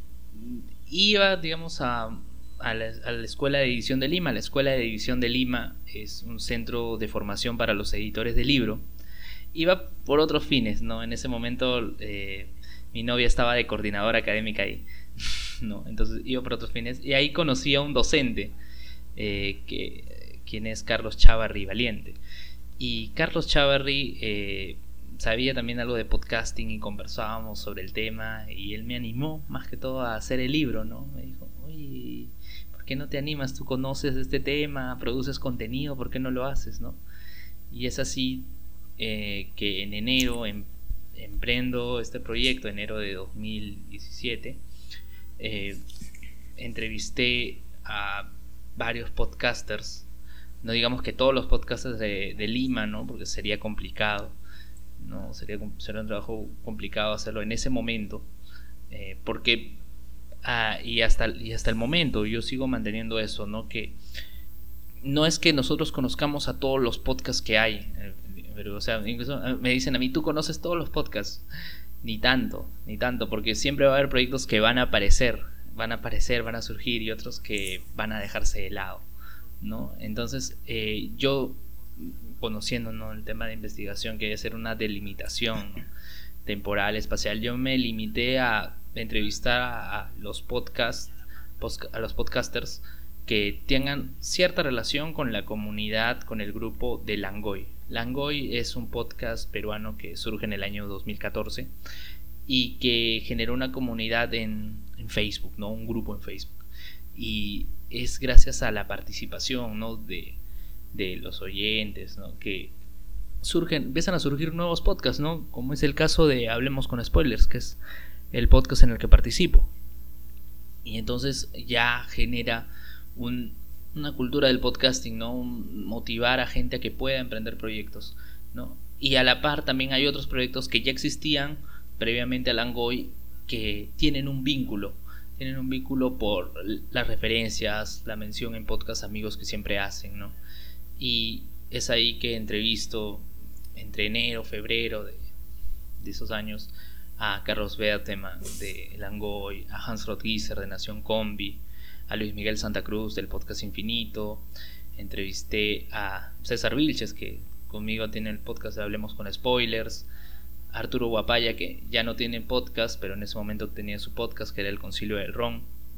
iba, digamos, a, a, la, a la Escuela de Edición de Lima. La Escuela de Edición de Lima es un centro de formación para los editores de libro. Iba por otros fines, ¿no? En ese momento eh, mi novia estaba de coordinadora académica ahí, ¿no? Entonces iba por otros fines y ahí conocí a un docente, eh, que, quien es Carlos Chávarri Valiente. Y Carlos Chávarri eh, sabía también algo de podcasting y conversábamos sobre el tema y él me animó más que todo a hacer el libro, ¿no? Me dijo, oye, ¿por qué no te animas? Tú conoces este tema, produces contenido, ¿por qué no lo haces, no? Y es así eh, que en enero em, emprendo este proyecto, enero de dos mil diecisiete. Eh, entrevisté a varios podcasters. No digamos que todos los podcasters de, de Lima, ¿no? Porque sería complicado, ¿no? Sería, sería un trabajo complicado hacerlo en ese momento. Eh, porque, ah, y, hasta, y hasta el momento yo sigo manteniendo eso, ¿no? Que no es que nosotros conozcamos a todos los podcasts que hay. Eh, pero, o sea, incluso me dicen a mí, ¿tú conoces todos los podcasts? Ni tanto, ni tanto, porque siempre va a haber proyectos que van a aparecer, van a aparecer, van a surgir y otros que van a dejarse de lado, ¿no? Entonces eh, yo, conociendo, ¿no?, el tema de investigación, quería hacer una delimitación, ¿no?, temporal, espacial. Yo me limité a entrevistar a, a los podcasts, a los podcasters que tengan cierta relación con la comunidad, con el grupo de Langoy. Langoy es un podcast peruano que surge en el año dos mil catorce y que generó una comunidad en, en Facebook, ¿no?, un grupo en Facebook. Y es gracias a la participación, ¿no?, de, de los oyentes, ¿no?, que surgen, empiezan a surgir nuevos podcasts, ¿no?, como es el caso de Hablemos con Spoilers, que es el podcast en el que participo. Y entonces ya genera un, una cultura del podcasting, ¿no?, un, motivar a gente a que pueda emprender proyectos, ¿no? Y a la par también hay otros proyectos que ya existían previamente a Langoy que tienen un vínculo. Tienen un vínculo por las referencias, la mención en podcast amigos que siempre hacen, ¿no? Y es ahí que entrevisto entre enero, febrero de, de esos años a Carlos Berteman de Langoy, a Hans Rothgiesser de Nación Combi, a Luis Miguel Santa Cruz del podcast Infinito. Entrevisté a César Vilches, que conmigo tiene el podcast de Hablemos con Spoilers, a Arturo Guapaya, que ya no tiene podcast, pero en ese momento tenía su podcast, que era El Concilio del Ron.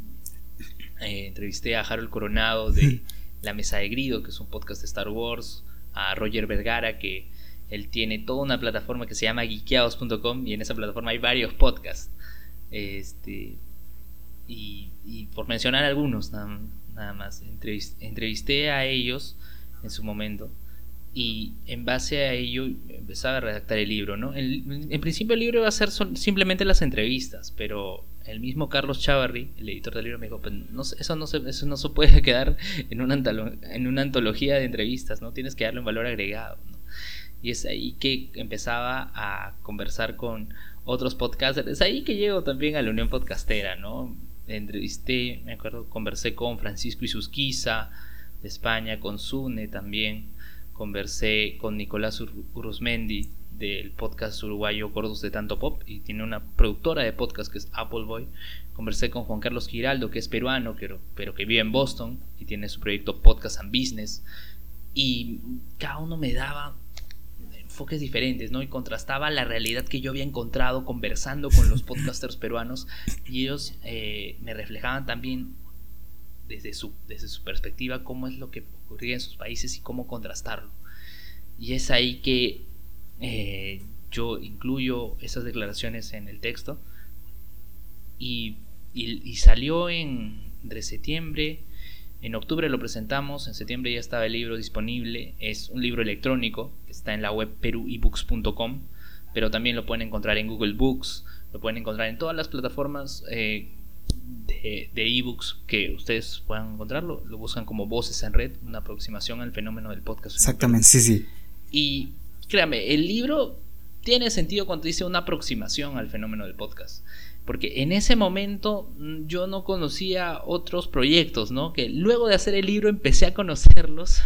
Eh, entrevisté a Harold Coronado de La Mesa de Grido, que es un podcast de Star Wars, a Roger Vergara, que él tiene toda una plataforma que se llama geekeados punto com y en esa plataforma hay varios podcasts. Este, y, y por mencionar algunos, nada, nada más, entrevisté, entrevisté a ellos en su momento. Y en base a ello empezaba a redactar el libro, ¿no? El, en principio el libro iba a ser son, simplemente las entrevistas, pero el mismo Carlos Chavarri, el editor del libro, me dijo, pues no, eso, no se, eso no se puede quedar en una, antolo- en una antología de entrevistas, ¿no? Tienes que darle un valor agregado, ¿no? Y es ahí que empezaba a conversar con otros podcasters. Es ahí que llego también a la Unión Podcastera, ¿no? Entrevisté, me acuerdo, conversé con Francisco Isusquiza de España, con Sune también. Conversé con Nicolás Ur- Uruzmendi del podcast uruguayo Gordos de Tanto Pop, y tiene una productora de podcast que es Appleboy. Conversé con Juan Carlos Giraldo, que es peruano, pero, pero que vive en Boston y tiene su proyecto Podcast and Business. Y cada uno me daba enfoques diferentes, ¿no? Y contrastaba la realidad que yo había encontrado conversando con los podcasters peruanos, y ellos eh, me reflejaban también desde su, desde su perspectiva cómo es lo que ocurría en sus países y cómo contrastarlo. Y es ahí que eh, yo incluyo esas declaraciones en el texto, y, y, y salió en, entre septiembre. En octubre lo presentamos, en septiembre ya estaba el libro disponible. Es un libro electrónico, está en la web peru e books punto com, pero también lo pueden encontrar en Google Books, lo pueden encontrar en todas las plataformas eh, de, de ebooks que ustedes puedan encontrarlo. Lo buscan como Voces en Red, una aproximación al fenómeno del podcast. Exactamente, sí, sí. Y créame, el libro tiene sentido cuando dice una aproximación al fenómeno del podcast, porque en ese momento yo no conocía otros proyectos, ¿no? Que luego de hacer el libro empecé a conocerlos,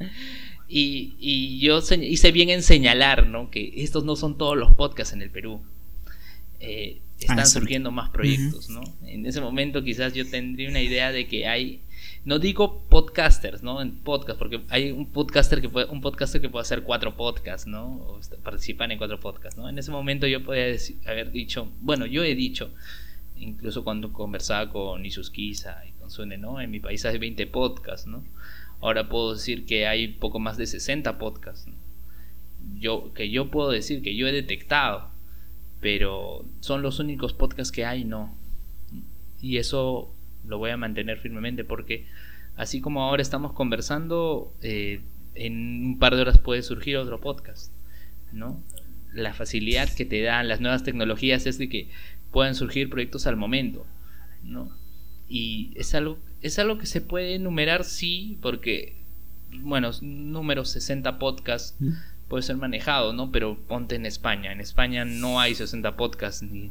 y, y yo se, hice bien en señalar, ¿no? Que estos no son todos los podcasts en el Perú. Eh, están ah, sí. surgiendo más proyectos, ¿no? En ese momento quizás yo tendría una idea de que hay, no digo podcasters, ¿no? En podcast, porque hay un podcaster que puede, un podcaster que puede hacer cuatro podcasts, ¿no? O participan en cuatro podcasts, ¿no? En ese momento yo podía decir, haber dicho, bueno, yo he dicho, incluso cuando conversaba con Isusquiza y con Sune, ¿no? En mi país hay veinte podcasts, ¿no? Ahora puedo decir que hay poco más de sesenta podcasts, ¿no? Yo, que yo puedo decir que yo he detectado, pero son los únicos podcasts que hay, no. Y eso lo voy a mantener firmemente, porque así como ahora estamos conversando, eh, en un par de horas puede surgir otro podcast, ¿no? La facilidad que te dan las nuevas tecnologías es de que puedan surgir proyectos al momento, ¿no? Y es algo, es algo que se puede enumerar, sí, porque, bueno, números sesenta podcasts puede ser manejado, ¿no? Pero ponte en España. En España no hay sesenta podcasts, ni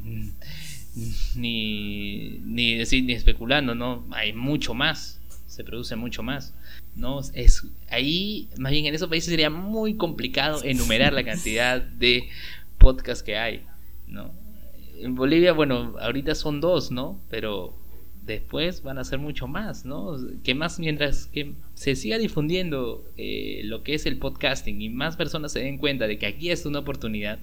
ni ni decir ni especulando, ¿no? Hay mucho más, se produce mucho más, ¿no? Es ahí, más bien en esos países sería muy complicado enumerar la cantidad de podcasts que hay, ¿no? En Bolivia, bueno, ahorita son dos, ¿no? Pero después van a ser mucho más, ¿no? Que más, mientras que se siga difundiendo eh, lo que es el podcasting y más personas se den cuenta de que aquí es una oportunidad,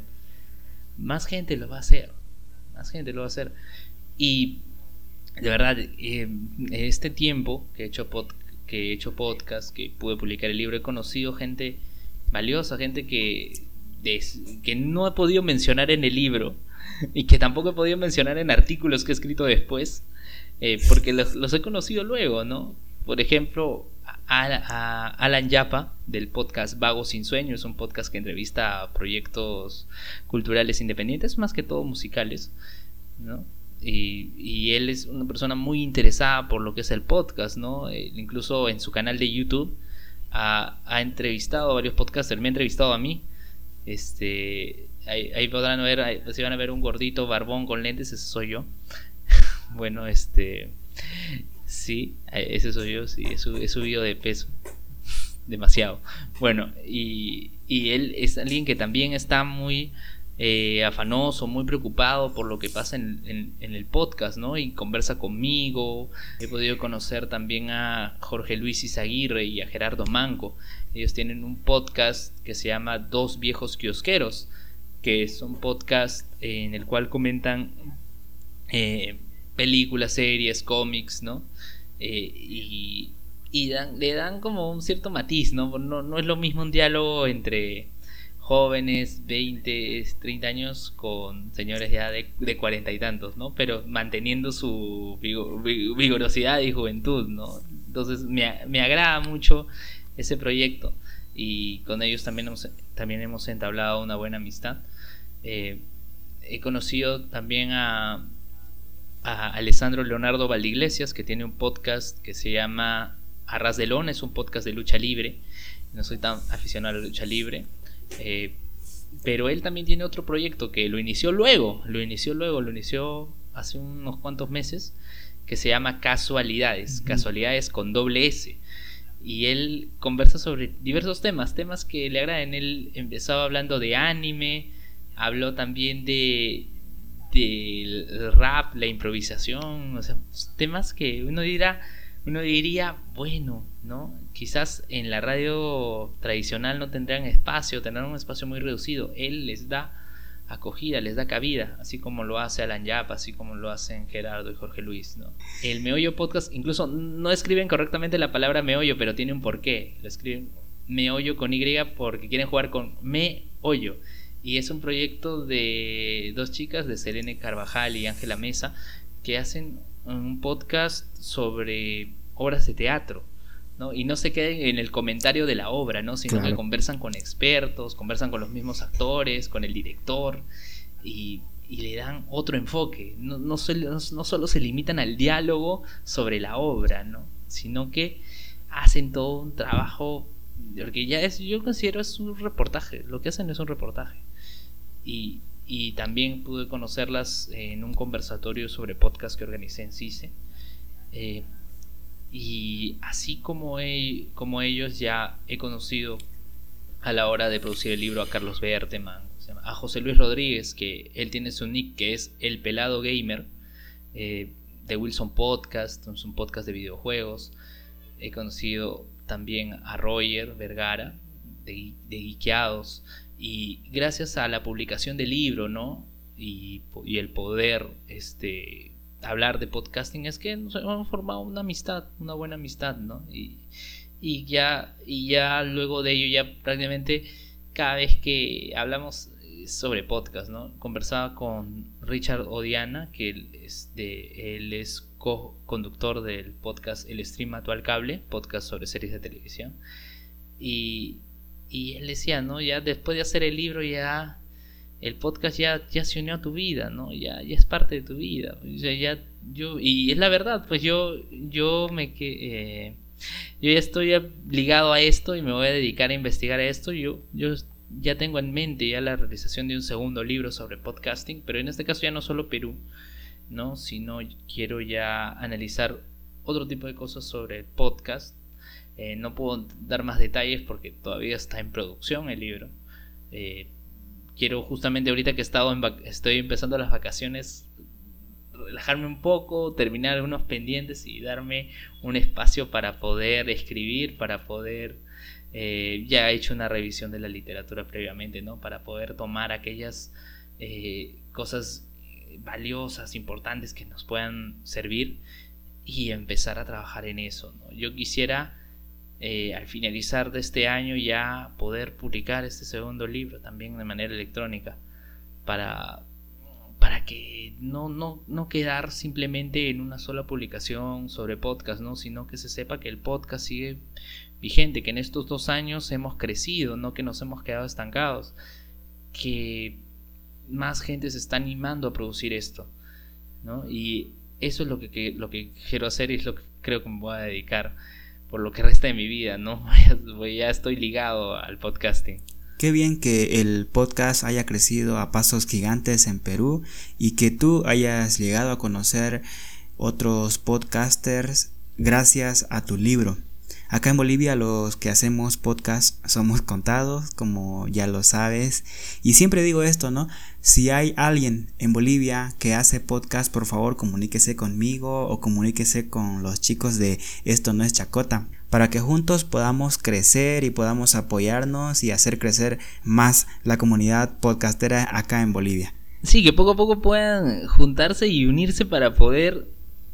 más gente lo va a hacer, más gente lo va a hacer. Y de verdad, eh, este tiempo que he hecho pod, que he hecho podcast, que pude publicar el libro, he conocido gente valiosa, gente que de, que no he podido mencionar en el libro y que tampoco he podido mencionar en artículos que he escrito después. Eh, porque los, los he conocido luego, ¿no? Por ejemplo, a, a Alan Yapa, del podcast Vago Sin Sueño. Es un podcast que entrevista a proyectos culturales independientes, más que todo musicales, ¿no? Y, y él es una persona muy interesada por lo que es el podcast, ¿no? Eh, incluso en su canal de YouTube ha, ha entrevistado a varios podcasters. Me ha entrevistado a mí. Este, ahí, ahí podrán ver, ahí, si van a ver un gordito barbón con lentes, ese soy yo. Bueno, este, sí, ese soy yo, sí, he subido, he subido de peso, demasiado. Bueno, y, y él es alguien que también está muy eh, afanoso, muy preocupado por lo que pasa en, en, en el podcast, ¿no? Y conversa conmigo. He podido conocer también a Jorge Luis Izaguirre y a Gerardo Manco. Ellos tienen un podcast que se llama Dos Viejos Kiosqueros, que es un podcast en el cual comentan eh, películas, series, cómics, ¿no? Eh, y y dan, le dan como un cierto matiz, ¿no? No, no es lo mismo un diálogo entre jóvenes, veinte, treinta años, con señores ya de, de cuarenta y tantos, ¿no? Pero manteniendo su vigor, vigorosidad y juventud, ¿no? Entonces me, me agrada mucho ese proyecto, y con ellos también hemos, también hemos entablado una buena amistad. Eh, he conocido también a a Alessandro Leonardo Valdiglesias, que tiene un podcast que se llama Arras de Lona, es un podcast de lucha libre. No soy tan aficionado a la lucha libre, eh, pero él también tiene otro proyecto que lo inició luego, lo inició luego, lo inició hace unos cuantos meses, que se llama Casualidades, uh-huh. Casualidades con doble S. Y él conversa sobre diversos temas, temas que le agradan. Él empezaba hablando de anime, habló también de del rap, la improvisación, o sea, temas que uno dirá, uno diría, bueno, ¿no? Quizás en la radio tradicional no tendrán espacio, tendrán un espacio muy reducido. Él les da acogida, les da cabida, así como lo hace Alan Yap, así como lo hacen Gerardo y Jorge Luis, ¿no? El Meollo Podcast, incluso no escriben correctamente la palabra meollo, pero tiene un porqué. Lo escriben meollo con Y porque quieren jugar con meollo. Y es un proyecto de dos chicas, de Selene Carvajal y Ángela Mesa, que hacen un podcast sobre obras de teatro, ¿no? Y no se queden en el comentario de la obra, ¿no? Sino claro. que conversan con expertos, conversan con los mismos actores, con el director, y, y le dan otro enfoque. No, no, solo, no solo se limitan al diálogo sobre la obra, ¿no? Sino que hacen todo un trabajo, porque ya es, yo considero es un reportaje, lo que hacen es un reportaje. Y, y también pude conocerlas en un conversatorio sobre podcast que organicé en CICE. Eh, y así como, he, como ellos, ya he conocido a la hora de producir el libro a Carlos Berteman, a José Luis Rodríguez, que él tiene su nick que es El Pelado Gamer, eh, de Wilson Podcast, es un podcast de videojuegos. He conocido también a Roger Vergara de, de Geekeados, y gracias a la publicación del libro, ¿no? y, y el poder este hablar de podcasting es que nos hemos formado una amistad, una buena amistad, ¿no? Y, y ya y ya luego de ello ya prácticamente cada vez que hablamos sobre podcast, ¿no? Conversaba con Richard Odiana, que él es, de, él es co-conductor del podcast El Stream Actual Cable, podcast sobre series de televisión, y, y él decía, ¿no? Ya después de hacer el libro ya el podcast ya, ya se unió a tu vida, ¿no? Ya, ya es parte de tu vida. O sea, ya yo, y es la verdad, pues yo, yo me que eh, yo ya estoy ligado a esto y me voy a dedicar a investigar a esto. Yo, yo ya tengo en mente ya la realización de un segundo libro sobre podcasting, pero en este caso ya no solo Perú, ¿no? Sino quiero ya analizar otro tipo de cosas sobre podcast. Eh, no puedo dar más detalles porque todavía está en producción el libro. Eh, quiero justamente ahorita que he estado en vac- estoy empezando las vacaciones, relajarme un poco, terminar algunos pendientes y darme un espacio para poder escribir, para poder eh, ya he hecho una revisión de la literatura previamente, ¿no? Para poder tomar aquellas eh, cosas valiosas, importantes que nos puedan servir y empezar a trabajar en eso, ¿no? Yo quisiera Eh, al finalizar de este año ya poder publicar este segundo libro también de manera electrónica para, para que no, no, no quedar simplemente en una sola publicación sobre podcast, ¿no? Sino que se sepa que el podcast sigue vigente, que en estos dos años hemos crecido, no que nos hemos quedado estancados, que más gente se está animando a producir esto, ¿no? Y eso es lo que, que, lo que quiero hacer y es lo que creo que me voy a dedicar por lo que resta de mi vida, ¿no? Ya estoy ligado al podcasting. Qué bien que el podcast haya crecido a pasos gigantes en Perú y que tú hayas llegado a conocer otros podcasters gracias a tu libro. Acá en Bolivia los que hacemos podcast somos contados, como ya lo sabes, y siempre digo esto, ¿no? Si hay alguien en Bolivia que hace podcast, por favor comuníquese conmigo o comuníquese con los chicos de Esto No Es Chacota, para que juntos podamos crecer y podamos apoyarnos y hacer crecer más la comunidad podcastera acá en Bolivia. Sí, que poco a poco puedan juntarse y unirse para poder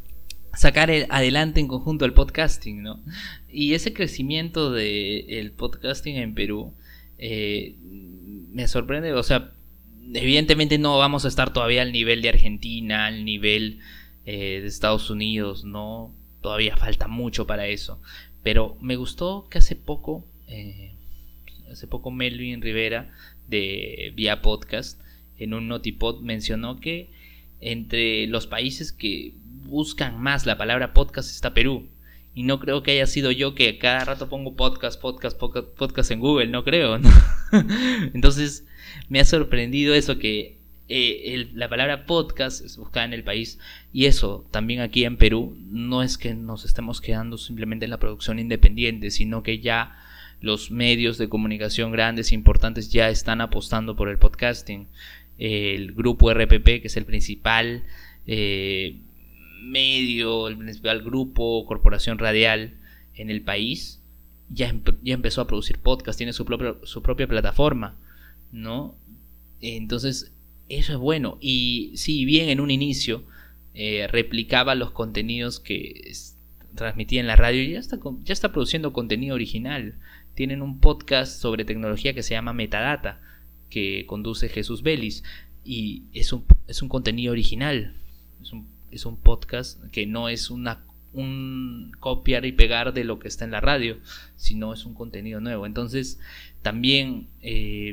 sacar el, adelante en conjunto el podcasting, ¿no? Y ese crecimiento del podcasting en Perú eh, me sorprende. O sea, evidentemente no vamos a estar todavía al nivel de Argentina, al nivel eh, de Estados Unidos, ¿no? Todavía falta mucho para eso. Pero me gustó que hace poco, eh, hace poco Melvin Rivera de Vía Podcast en un Notipod mencionó que entre los países que buscan más la palabra podcast está Perú. Y no creo que haya sido yo que cada rato pongo podcast, podcast, podcast, podcast en Google, no creo, ¿no? Entonces me ha sorprendido eso, que eh, el, la palabra podcast es buscada en el país. Y eso también aquí en Perú no es que nos estemos quedando simplemente en la producción independiente, sino que ya los medios de comunicación grandes e importantes ya están apostando por el podcasting. El grupo R P P, que es el principal eh, medio, el principal grupo, corporación radial en el país, ya, empe- ya empezó a producir podcast, tiene su, propio, su propia plataforma, ¿no? Entonces, eso es bueno. Y si bien en un inicio eh, replicaba los contenidos que es, transmitía en la radio, ya está, ya está produciendo contenido original. Tienen un podcast sobre tecnología que se llama Metadata, que conduce Jesús Vélez, y es un, es un contenido original. Es un, es un podcast que no es una, un copiar y pegar de lo que está en la radio, sino es un contenido nuevo. Entonces, también eh,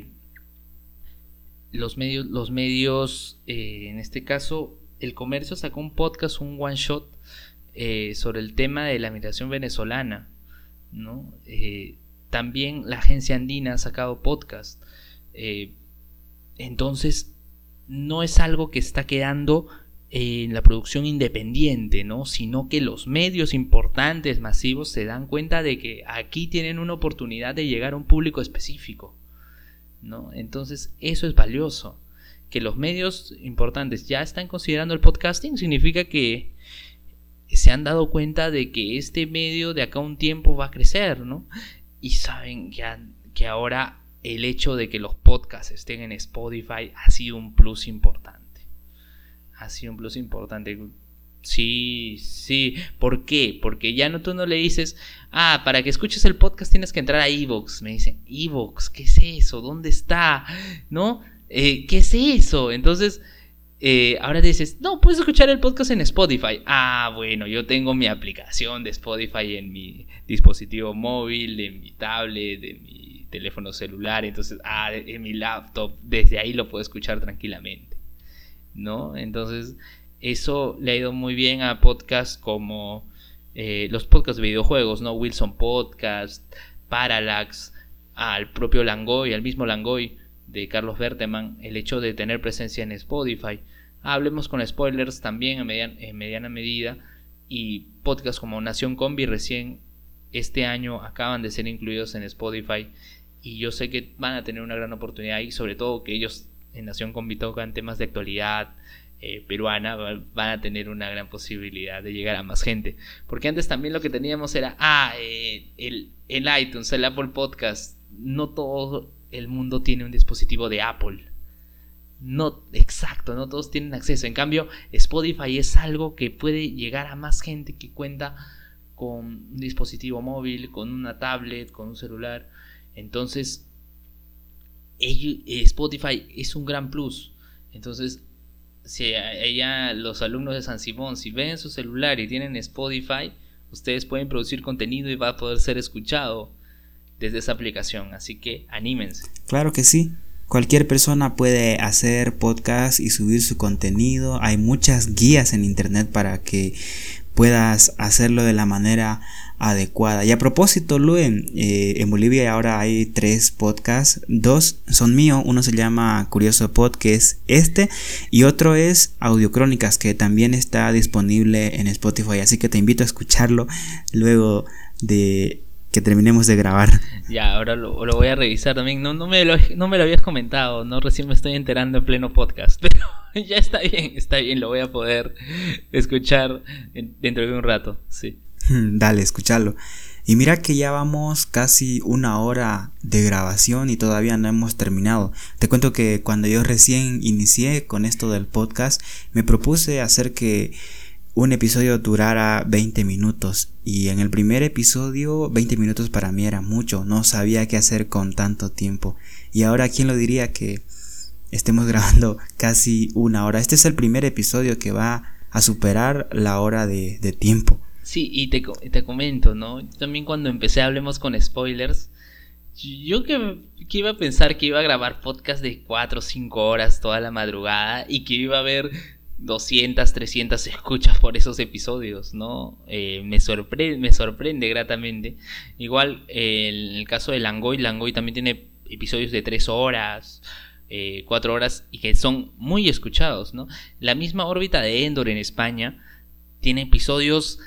los medios, los medios eh, en este caso, El Comercio sacó un podcast, un one shot, eh, sobre el tema de la migración venezolana, ¿no? Eh, también la Agencia Andina ha sacado podcast. Eh, entonces no es algo que está quedando en la producción independiente, ¿no? Sino que los medios importantes, masivos, se dan cuenta de que aquí tienen una oportunidad de llegar a un público específico, ¿no? Entonces eso es valioso. Que los medios importantes ya están considerando el podcasting significa que se han dado cuenta de que este medio de acá a un tiempo va a crecer, ¿no? Y saben que, han, que ahora el hecho de que los podcasts estén en Spotify ha sido un plus importante. Ha sido un plus importante. Sí, sí. ¿Por qué? Porque ya no, tú no le dices, ah, para que escuches el podcast tienes que entrar a iVoox. Me dicen, iVoox, ¿qué es eso? ¿Dónde está? ¿No? Eh, ¿Qué es eso? Entonces, eh, ahora dices, no, puedes escuchar el podcast en Spotify. Ah, bueno, yo tengo mi aplicación de Spotify en mi dispositivo móvil, en mi tablet, en mi teléfono celular. Entonces, ah, en mi laptop, desde ahí lo puedo escuchar tranquilamente, ¿no? Entonces, eso le ha ido muy bien a podcasts como eh, los podcasts de videojuegos, ¿no? Wilson Podcast, Parallax, al propio Langoy, al mismo Langoy de Carlos Berteman, el hecho de tener presencia en Spotify. Hablemos con spoilers también en mediana, en mediana medida, y podcasts como Nación Combi recién este año acaban de ser incluidos en Spotify, y yo sé que van a tener una gran oportunidad, y sobre todo que ellos en Nación Combi tocan temas de actualidad eh, peruana, van a tener una gran posibilidad de llegar a más gente, porque antes también lo que teníamos era ah, eh, el, el iTunes, el Apple Podcast. No todo el mundo tiene un dispositivo de Apple, no, exacto, no todos tienen acceso. En cambio, Spotify es algo que puede llegar a más gente que cuenta con un dispositivo móvil, con una tablet, con un celular. Entonces ello, Spotify es un gran plus. Entonces, si ella, los alumnos de San Simón, si ven su celular y tienen Spotify, ustedes pueden producir contenido y va a poder ser escuchado desde esa aplicación, así que anímense. Claro que sí, cualquier persona puede hacer podcast y subir su contenido. Hay muchas guías en internet para que puedas hacerlo de la manera adecuada. Y a propósito, Luen, eh, en Bolivia ahora hay tres podcasts, dos son míos, uno se llama Curioso Pod, que es este, y otro es Audiocrónicas, que también está disponible en Spotify, así que te invito a escucharlo luego de que terminemos de grabar. Ya, ahora lo, lo voy a revisar también. No, no, me lo, no me lo habías comentado, no, recién me estoy enterando en pleno podcast, pero ya está bien, está bien, lo voy a poder escuchar dentro de un rato, sí. Dale, escúchalo. Y mira que ya vamos casi una hora de grabación y todavía no hemos terminado. Te cuento que cuando yo recién inicié con esto del podcast, me propuse hacer que un episodio durara veinte minutos, y en el primer episodio veinte minutos para mí era mucho, no sabía qué hacer con tanto tiempo. Y ahora, ¿quién lo diría que estemos grabando casi una hora? Este es el primer episodio que va a superar la hora de, de tiempo. Sí, y te, te comento, ¿no? También cuando empecé Hablemos con Spoilers, yo que, que iba a pensar que iba a grabar podcast de cuatro o cinco horas toda la madrugada y que iba a haber doscientas, trescientas escuchas por esos episodios, ¿no? Eh, me, sorpre- me sorprende gratamente. Igual eh, en el caso de Langoy, Langoy también tiene episodios de tres horas, eh, cuatro horas y que son muy escuchados, ¿no? La misma órbita de Endor en España tiene episodios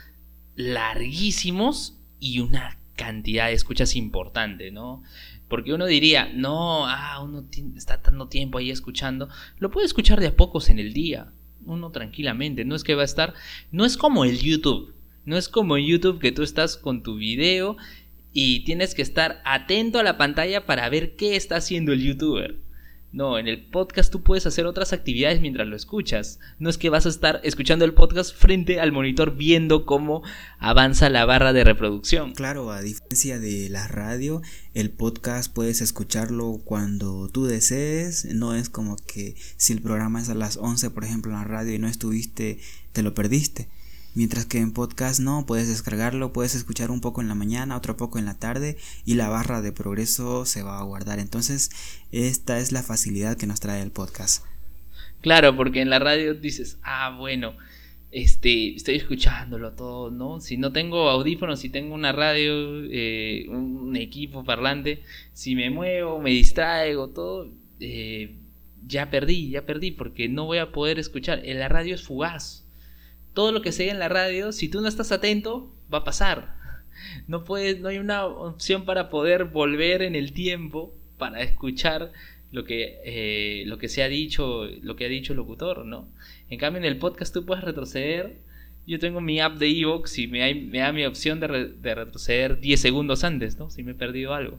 larguísimos y una cantidad de escuchas importante, ¿no? Porque uno diría, no, ah, uno t- está dando tiempo ahí escuchando. Lo puede escuchar de a pocos en el día, uno tranquilamente. No es que va a estar, no es como el YouTube, no es como en YouTube que tú estás con tu video y tienes que estar atento a la pantalla para ver qué está haciendo el youtuber. No, en el podcast tú puedes hacer otras actividades mientras lo escuchas. No es que vas a estar escuchando el podcast frente al monitor viendo cómo avanza la barra de reproducción. Claro, a diferencia de la radio, el podcast puedes escucharlo cuando tú desees. No es como que si el programa es a las once, por ejemplo, en la radio y no estuviste, te lo perdiste. Mientras que en podcast no, puedes descargarlo, puedes escuchar un poco en la mañana, otro poco en la tarde y la barra de progreso se va a guardar. Entonces, esta es la facilidad que nos trae el podcast. Claro, porque en la radio dices, ah, bueno, este, estoy escuchándolo todo, ¿no? Si no tengo audífonos, si tengo una radio, eh, un equipo parlante, si me muevo, me distraigo, todo, eh, ya perdí, ya perdí, porque no voy a poder escuchar. En la radio es fugaz. Todo lo que se ve en la radio, si tú no estás atento, va a pasar. No puedes, no hay una opción para poder volver en el tiempo para escuchar lo que eh, lo que se ha dicho, lo que ha dicho el locutor, ¿no? En cambio en el podcast tú puedes retroceder. Yo tengo mi app de iVoox y me, hay, me da mi opción de, re, de retroceder diez segundos antes, ¿no? Si me he perdido algo.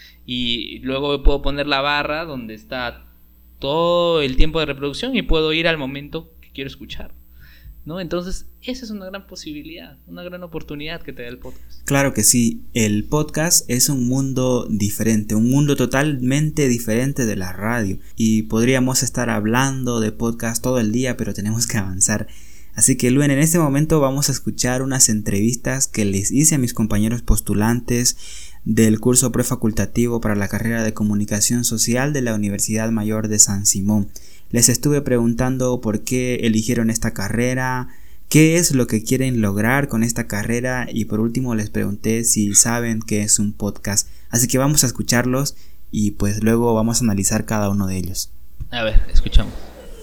Y luego puedo poner la barra donde está todo el tiempo de reproducción y puedo ir al momento que quiero escuchar, ¿no? Entonces esa es una gran posibilidad, una gran oportunidad que te da el podcast. Claro que sí, el podcast es un mundo diferente, un mundo totalmente diferente de la radio y podríamos estar hablando de podcast todo el día, pero tenemos que avanzar. Así que Luen, en este momento vamos a escuchar unas entrevistas que les hice a mis compañeros postulantes del curso prefacultativo para la carrera de Comunicación Social de la Universidad Mayor de San Simón. Les estuve preguntando por qué eligieron esta carrera, qué es lo que quieren lograr con esta carrera y por último les pregunté si saben qué es un podcast. Así que vamos a escucharlos y pues luego vamos a analizar cada uno de ellos. A ver, escuchamos.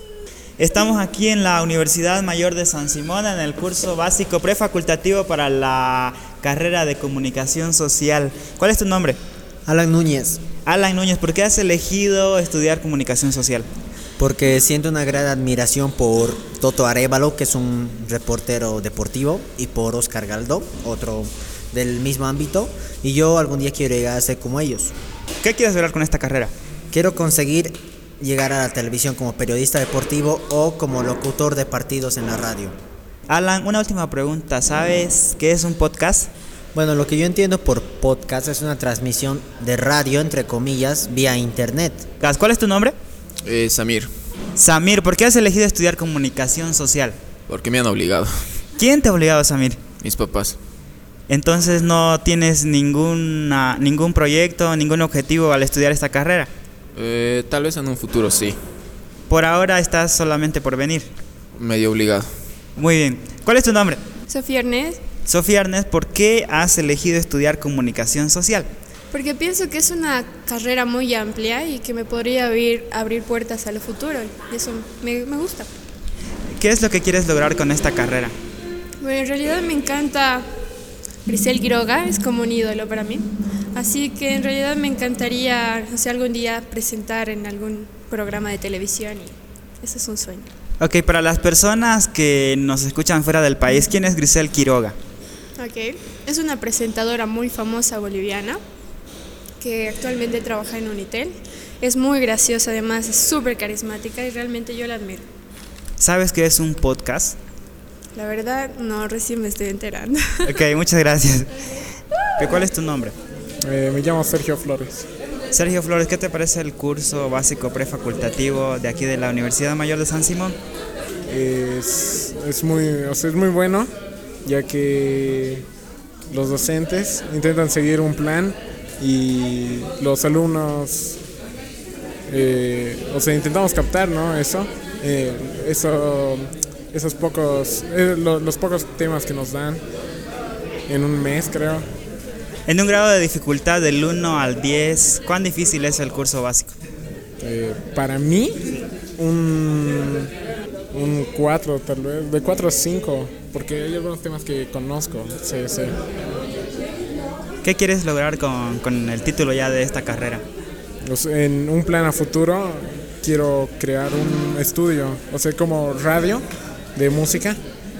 Estamos aquí en la Universidad Mayor de San Simón en el curso básico prefacultativo para la carrera de Comunicación Social. ¿Cuál es tu nombre? Alan Núñez. Alan Núñez, ¿por qué has elegido estudiar Comunicación Social? Porque siento una gran admiración por Toto Arévalo, que es un reportero deportivo, y por Oscar Galdó, otro del mismo ámbito, y yo algún día quiero llegar a ser como ellos. ¿Qué quieres lograr con esta carrera? Quiero conseguir llegar a la televisión como periodista deportivo o como locutor de partidos en la radio. Alan, una última pregunta, ¿sabes qué es un podcast? Bueno, lo que yo entiendo por podcast es una transmisión de radio, entre comillas, vía internet. ¿Cuál es tu nombre? Eh, Samir. Samir, ¿por qué has elegido estudiar Comunicación Social? Porque me han obligado. ¿Quién te ha obligado, Samir? Mis papás. Entonces no tienes ninguna, ningún proyecto, ningún objetivo al estudiar esta carrera. Eh, tal vez en un futuro sí. Por ahora estás solamente por venir. Medio obligado. Muy bien. ¿Cuál es tu nombre? Sofía Ernest. Sofía Ernest, ¿por qué has elegido estudiar Comunicación Social? Porque pienso que es una carrera muy amplia y que me podría abrir, abrir puertas al futuro. Y eso me, me gusta. ¿Qué es lo que quieres lograr con esta carrera? Bueno, en realidad me encanta Grisel Quiroga, es como un ídolo para mí. Así que en realidad me encantaría, o sea, algún día presentar en algún programa de televisión y ese es un sueño. Ok, para las personas que nos escuchan fuera del país, ¿quién es Grisel Quiroga? Ok, es una presentadora muy famosa boliviana que actualmente trabaja en Unitel. Es muy graciosa, además es súper carismática y realmente yo la admiro. ¿Sabes qué es un podcast? La verdad, no, recién me estoy enterando. Ok, muchas gracias. ¿Cuál es tu nombre? Eh, me llamo Sergio Flores. Sergio Flores, ¿qué te parece el curso básico prefacultativo de aquí de la Universidad Mayor de San Simón? Es, es, muy, o sea, es muy bueno, ya que los docentes intentan seguir un plan y los alumnos eh, o sea, intentamos captar, ¿no? Eso, eh, eso, esos pocos, eh, lo, los pocos temas que nos dan en un mes, creo. En un grado de dificultad del uno al diez, ¿cuán difícil es el curso básico? Eh, para mí, un, un cuatro, tal vez, de cuatro a cinco, porque hay algunos temas que conozco, sí, sí. ¿Qué quieres lograr con, con el título ya de esta carrera? Pues en un plan a futuro quiero crear un estudio, o sea, como radio de música,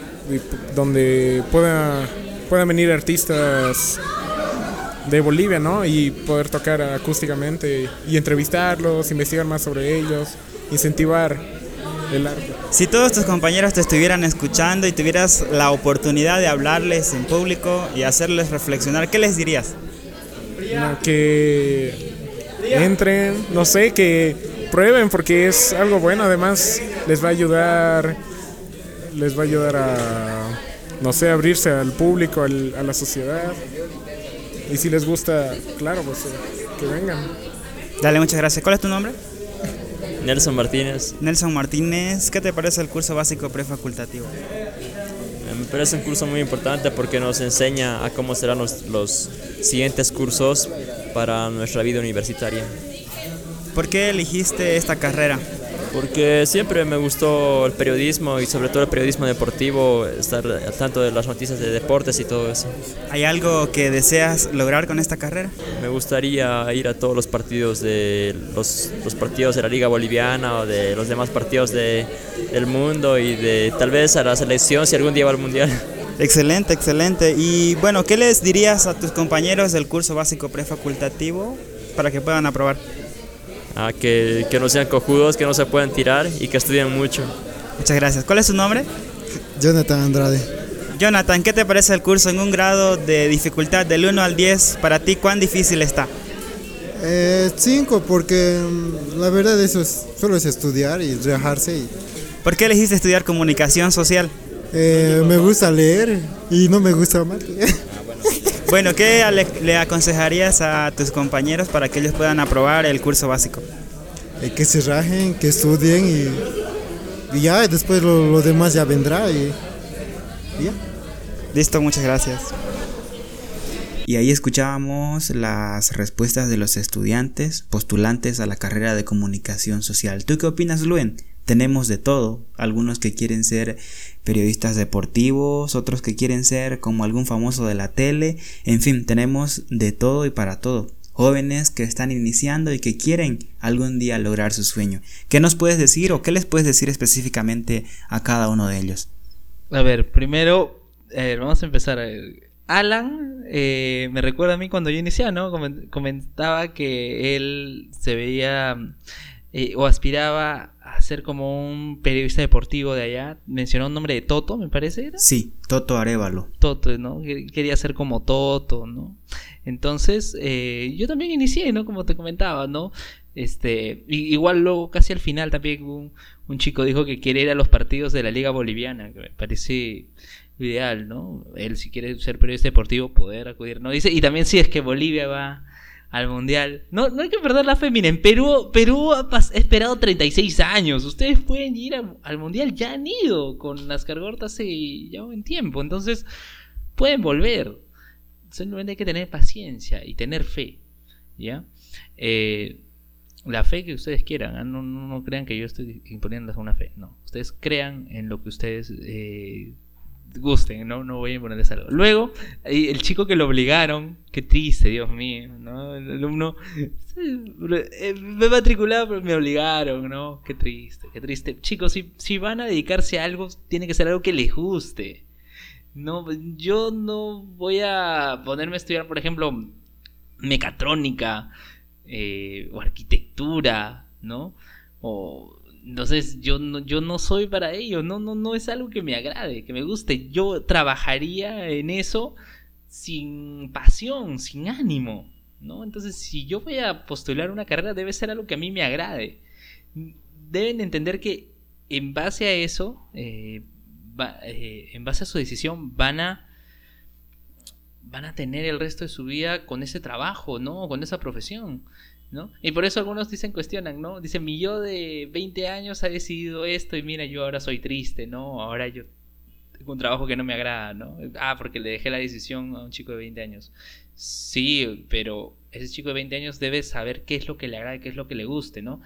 donde pueda, puedan venir artistas de Bolivia, ¿no? Y poder tocar acústicamente y entrevistarlos, investigar más sobre ellos, incentivar el arte. Si todos tus compañeros te estuvieran escuchando y tuvieras la oportunidad de hablarles en público y hacerles reflexionar, ¿qué les dirías? No, que entren, no sé, que prueben porque es algo bueno, además les va a ayudar, les va a ayudar a, no sé, abrirse al público, al, a la sociedad. Y si les gusta, claro, pues que vengan. Dale, muchas gracias. ¿Cuál es tu nombre? Nelson Martínez. Nelson Martínez, ¿qué te parece el curso básico prefacultativo? Me parece un curso muy importante porque nos enseña a cómo serán los, los siguientes cursos para nuestra vida universitaria. ¿Por qué elegiste esta carrera? Porque siempre me gustó el periodismo y sobre todo el periodismo deportivo, estar al tanto de las noticias de deportes y todo eso. ¿Hay algo que deseas lograr con esta carrera? Me gustaría ir a todos los partidos de los, los partidos de la Liga Boliviana o de los demás partidos de, del mundo y de tal vez a la selección si algún día va al Mundial. Excelente, excelente. Y bueno, ¿qué les dirías a tus compañeros del curso básico prefacultativo para que puedan aprobar? Ah, que, que no sean cojudos, que no se puedan tirar y que estudien mucho. Muchas gracias. ¿Cuál es su nombre? Jonathan Andrade. Jonathan, ¿qué te parece el curso en un grado de dificultad del uno al diez? Para ti, ¿cuán difícil está? cinco, eh, porque la verdad eso es, solo es estudiar y relajarse. Y... ¿Por qué elegiste estudiar comunicación social? Eh, me gusta leer y no me gusta más. Bueno, ¿qué le, le aconsejarías a tus compañeros para que ellos puedan aprobar el curso básico? Eh, que se rajen, que estudien y, y ya, después lo, lo demás ya vendrá y, y ya. Listo, muchas gracias. Y ahí escuchábamos las respuestas de los estudiantes postulantes a la carrera de comunicación social. ¿Tú qué opinas, Luen? Tenemos de todo, algunos que quieren ser periodistas deportivos, otros que quieren ser como algún famoso de la tele, en fin, tenemos de todo y para todo. Jóvenes que están iniciando y que quieren algún día lograr su sueño. ¿Qué nos puedes decir o qué les puedes decir específicamente a cada uno de ellos? A ver, primero, eh, vamos a empezar. Alan eh, me recuerda a mí cuando yo iniciaba, ¿no? Comentaba que él se veía eh, o aspiraba a ser como un periodista deportivo de allá. Mencionó un nombre de Toto, me parece, ¿era? Sí, Toto Arévalo. Toto, ¿no? Quería ser como Toto, ¿no? Entonces, eh, yo también inicié, ¿no? Como te comentaba, ¿no? Este, igual luego casi al final también un, un chico dijo que quiere ir a los partidos de la Liga Boliviana, que me parece ideal, ¿no? Él si quiere ser periodista deportivo poder acudir, ¿no? Dice, y también si es que Bolivia va al Mundial. No, no hay que perder la fe, miren, Perú, Perú ha pas- esperado treinta y seis años. Ustedes pueden ir a, al Mundial, ya han ido con las Gorta hace ya un tiempo, entonces pueden volver. Simplemente hay que tener paciencia y tener fe, ¿ya? Eh, la fe que ustedes quieran, ¿eh? no, no, no crean que yo estoy imponiéndoles una fe, no. Ustedes crean en lo que ustedes eh, gusten, ¿no? No voy a imponerles algo. Luego, el chico que lo obligaron, qué triste, Dios mío, ¿no? El alumno, me matriculaba pero me obligaron, ¿no? Qué triste, qué triste. Chicos, si, si van a dedicarse a algo, tiene que ser algo que les guste. No, yo no voy a ponerme a estudiar, por ejemplo, mecatrónica eh, o arquitectura, ¿no? O entonces yo no, yo no soy para ello, no, no, no es algo que me agrade, que me guste. Yo trabajaría en eso sin pasión, sin ánimo, ¿no? Entonces, si yo voy a postular una carrera, debe ser algo que a mí me agrade. Deben entender que en base a eso, eh, va, eh, en base a su decisión, van a van a tener el resto de su vida con ese trabajo, ¿no? Con esa profesión. ¿no? Y por eso algunos dicen, cuestionan, ¿no? Dicen, mi yo de veinte años ha decidido esto y mira, yo ahora soy triste, ¿no? Ahora yo tengo un trabajo que no me agrada, ¿no? Ah, porque le dejé la decisión a un chico de veinte años. Sí, pero ese chico de veinte años debe saber qué es lo que le agrada y qué es lo que le guste, ¿no?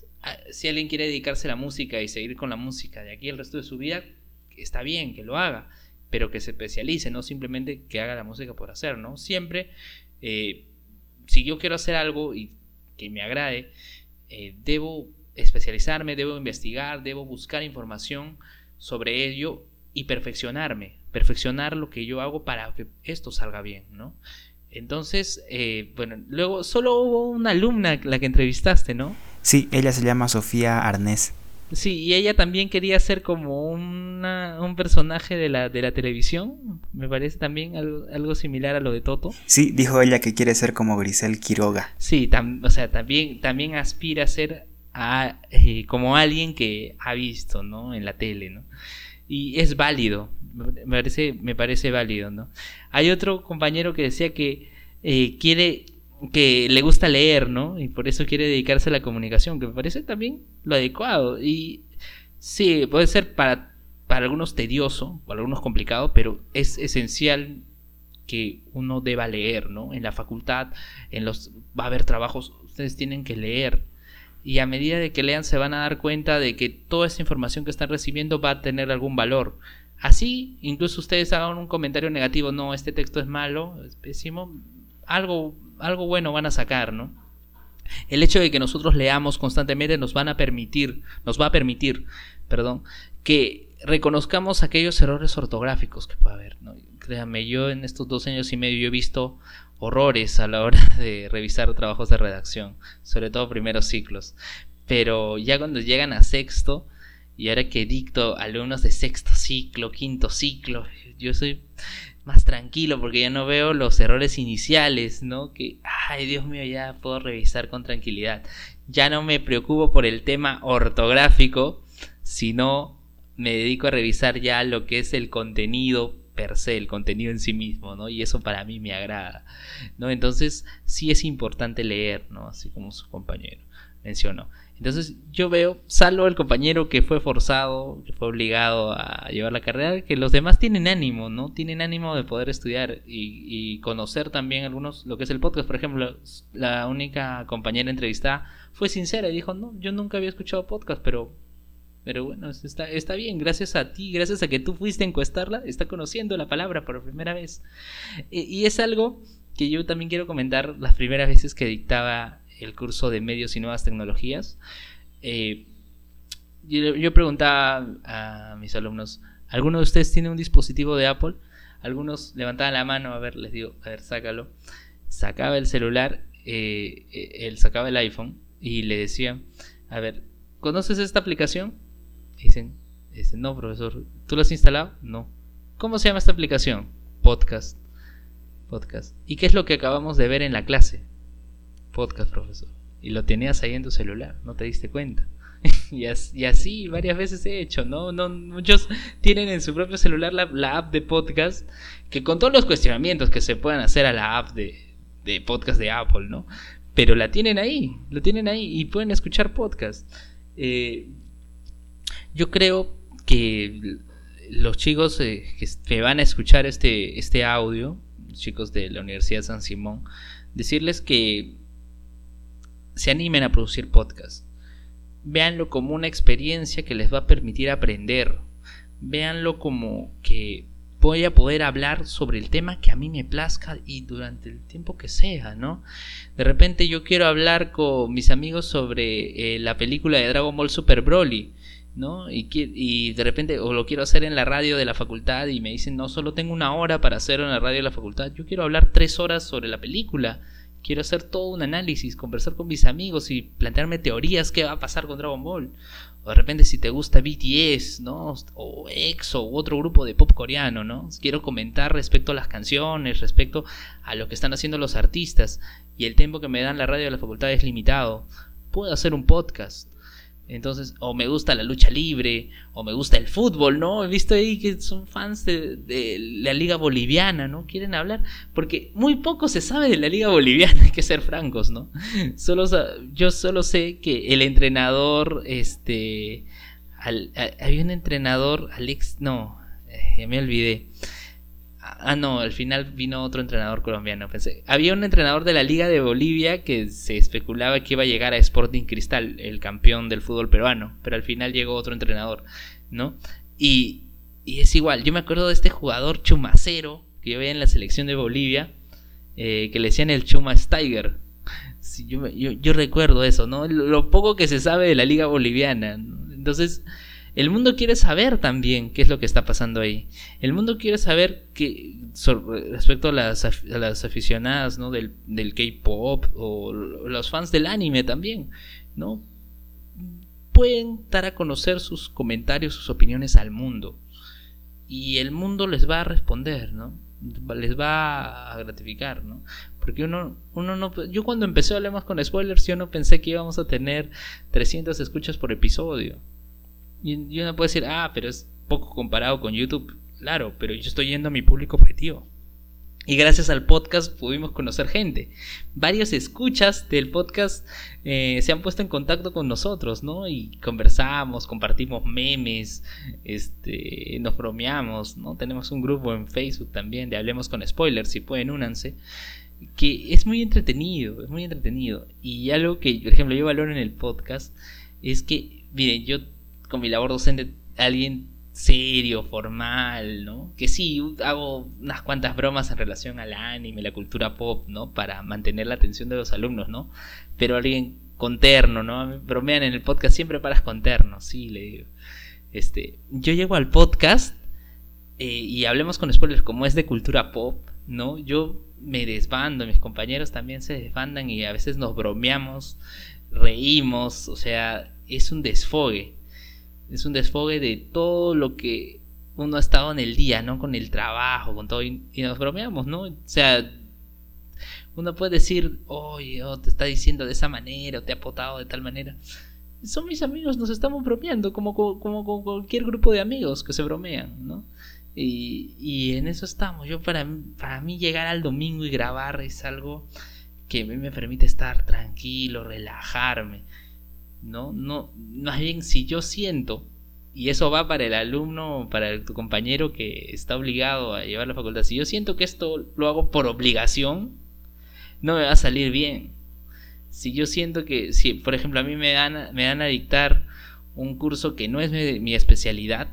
Si alguien quiere dedicarse a la música y seguir con la música de aquí el resto de su vida, está bien que lo haga, pero que se especialice, no simplemente que haga la música por hacer, ¿no? Siempre, eh, si yo quiero hacer algo y que me agrade, eh, debo especializarme, debo investigar, debo buscar información sobre ello y perfeccionarme, perfeccionar lo que yo hago para que esto salga bien, ¿no? Entonces, eh, bueno, luego solo hubo una alumna la que entrevistaste, ¿no? Sí, ella se llama Sofía Arnés. Sí, y ella también quería ser como una, un personaje de la, de la televisión, me parece también algo, algo similar a lo de Toto. Sí, dijo ella que quiere ser como Grisel Quiroga. Sí, tam, o sea, también, también aspira a ser a, eh, como alguien que ha visto, ¿no? En la tele, ¿no? Y es válido, me parece, me parece válido, ¿no? Hay otro compañero que decía que eh, quiere... que le gusta leer, ¿no? Y por eso quiere dedicarse a la comunicación, que me parece también lo adecuado. Y sí, puede ser para, para algunos tedioso, para algunos complicado, pero es esencial que uno deba leer, ¿no? En la facultad, en los va a haber trabajos, ustedes tienen que leer. Y a medida de que lean se van a dar cuenta de que toda esa información que están recibiendo va a tener algún valor. Así, incluso ustedes hagan un comentario negativo, no, este texto es malo, es pésimo, algo... algo bueno van a sacar, ¿no? El hecho de que nosotros leamos constantemente nos van a permitir, nos va a permitir, perdón, que reconozcamos aquellos errores ortográficos que puede haber, ¿no? Créanme, yo en estos dos años y medio he visto horrores a la hora de revisar trabajos de redacción, sobre todo primeros ciclos, pero ya cuando llegan a sexto, y ahora que dicto alumnos de sexto ciclo, quinto ciclo, yo soy más tranquilo porque ya no veo los errores iniciales, ¿no? Que, ay, Dios mío, ya puedo revisar con tranquilidad. Ya no me preocupo por el tema ortográfico, sino me dedico a revisar ya lo que es el contenido per se, el contenido en sí mismo, ¿no? Y eso para mí me agrada, ¿no? Entonces, sí es importante leer, ¿no? Así como su compañero mencionó. Entonces yo veo, salvo el compañero que fue forzado, que fue obligado a llevar la carrera, que los demás tienen ánimo, ¿no? Tienen ánimo de poder estudiar y, y conocer también algunos, lo que es el podcast. Por ejemplo, la única compañera entrevistada fue sincera y dijo, no, yo nunca había escuchado podcast, pero, pero bueno, está, está bien, gracias a ti, gracias a que tú fuiste a encuestarla, está conociendo la palabra por primera vez. Y, y es algo que yo también quiero comentar las primeras veces que dictaba el curso de medios y nuevas tecnologías. Eh, yo, yo preguntaba a mis alumnos, ¿alguno de ustedes tiene un dispositivo de Apple? Algunos levantaban la mano, a ver, les digo, a ver, sácalo. Sacaba el celular, eh, él sacaba el iPhone y le decía, a ver, ¿conoces esta aplicación? Y dicen, dicen, no, profesor, ¿tú lo has instalado? No. ¿Cómo se llama esta aplicación? Podcast. Podcast. ¿Y qué es lo que acabamos de ver en la clase? Podcast, profesor. Y lo tenías ahí en tu celular, no te diste cuenta. y, así, y así varias veces he hecho, ¿no? no Muchos tienen en su propio celular la, la app de podcast, que con todos los cuestionamientos que se puedan hacer a la app de, de podcast de Apple, ¿no? Pero la tienen ahí, lo tienen ahí y pueden escuchar podcast. Eh, yo creo que los chicos eh, que van a escuchar este, este audio, chicos de la Universidad de San Simón, decirles que se animen a producir podcast. Véanlo como una experiencia que les va a permitir aprender. Véanlo como que voy a poder hablar sobre el tema que a mí me plazca y durante el tiempo que sea, ¿no? De repente yo quiero hablar con mis amigos sobre eh, la película de Dragon Ball Super Broly, ¿no? Y, y de repente, o lo quiero hacer en la radio de la facultad y me dicen, no, solo tengo una hora para hacerlo en la radio de la facultad. Yo quiero hablar tres horas sobre la película. Quiero hacer todo un análisis, conversar con mis amigos y plantearme teorías qué va a pasar con Dragon Ball. O de repente si te gusta B T S, ¿no? O EXO u otro grupo de pop coreano, ¿no? Quiero comentar respecto a las canciones, respecto a lo que están haciendo los artistas. Y el tiempo que me dan la radio de la facultad es limitado. Puedo hacer un podcast. Entonces, o me gusta la lucha libre, o me gusta el fútbol, ¿no? He visto ahí que son fans de, de la liga boliviana, ¿no? Quieren hablar, porque muy poco se sabe de la liga boliviana, hay que ser francos, ¿no? Solo, yo solo sé que el entrenador, este, al, a, había un entrenador, Alex, no, eh, me olvidé. Ah, no, al final vino otro entrenador colombiano, pensé. Había un entrenador de la Liga de Bolivia que se especulaba que iba a llegar a Sporting Cristal, el campeón del fútbol peruano, pero al final llegó otro entrenador, ¿no? Y, y es igual, yo me acuerdo de este jugador chumacero que yo veía en la selección de Bolivia, eh, que le decían el Chuma Steiger. Sí, yo, yo, yo recuerdo eso, ¿no? Lo, lo poco que se sabe de la Liga Boliviana, ¿no? Entonces... el mundo quiere saber también qué es lo que está pasando ahí. El mundo quiere saber que sobre, respecto a las, a las aficionadas, ¿no? del, del K-pop o los fans del anime también, ¿no? Pueden dar a conocer sus comentarios, sus opiniones al mundo. Y el mundo les va a responder, ¿no? Les va a gratificar, ¿no? Porque uno, uno no... Yo cuando empecé a hablar con spoilers, yo no pensé que íbamos a tener trescientas escuchas por episodio. Y uno puede decir, ah, pero es poco comparado con YouTube. Claro, pero yo estoy yendo a mi público objetivo. Y gracias al podcast pudimos conocer gente. Varios escuchas del podcast eh, se han puesto en contacto con nosotros, ¿no? Y conversamos, compartimos memes, este, nos bromeamos, ¿no? Tenemos un grupo en Facebook también de Hablemos con Spoilers, si pueden únanse. Que es muy entretenido, es muy entretenido. Y algo que, por ejemplo, yo valoro en el podcast es que, miren, yo... con mi labor docente, alguien serio, formal, ¿no? Que sí, hago unas cuantas bromas en relación al anime, la cultura pop, ¿no? Para mantener la atención de los alumnos, ¿no? Pero alguien con terno, ¿no? Me bromean en el podcast, siempre paras con terno, sí, le digo. Este, yo llego al podcast eh, y Hablemos con Spoilers, como es de cultura pop, ¿no? Yo me desbando, mis compañeros también se desbandan y a veces nos bromeamos, reímos, o sea, es un desfogue. Es un desfogue de todo lo que uno ha estado en el día, ¿no? Con el trabajo, con todo. Y, y nos bromeamos, ¿no? O sea, uno puede decir, oye, oh, te está diciendo de esa manera, o te ha potado de tal manera. Son mis amigos, nos estamos bromeando, como con como, como cualquier grupo de amigos que se bromean, ¿no? Y, y en eso estamos. Yo, para, para mí, llegar al domingo y grabar es algo que a mí me permite estar tranquilo, relajarme. No, no, más bien si yo siento, y eso va para el alumno, para el, tu compañero que está obligado a llevar la facultad, si yo siento que esto lo hago por obligación, no me va a salir bien. Si yo siento que, si por ejemplo a mí me dan, me dan a dictar un curso que no es mi, mi especialidad,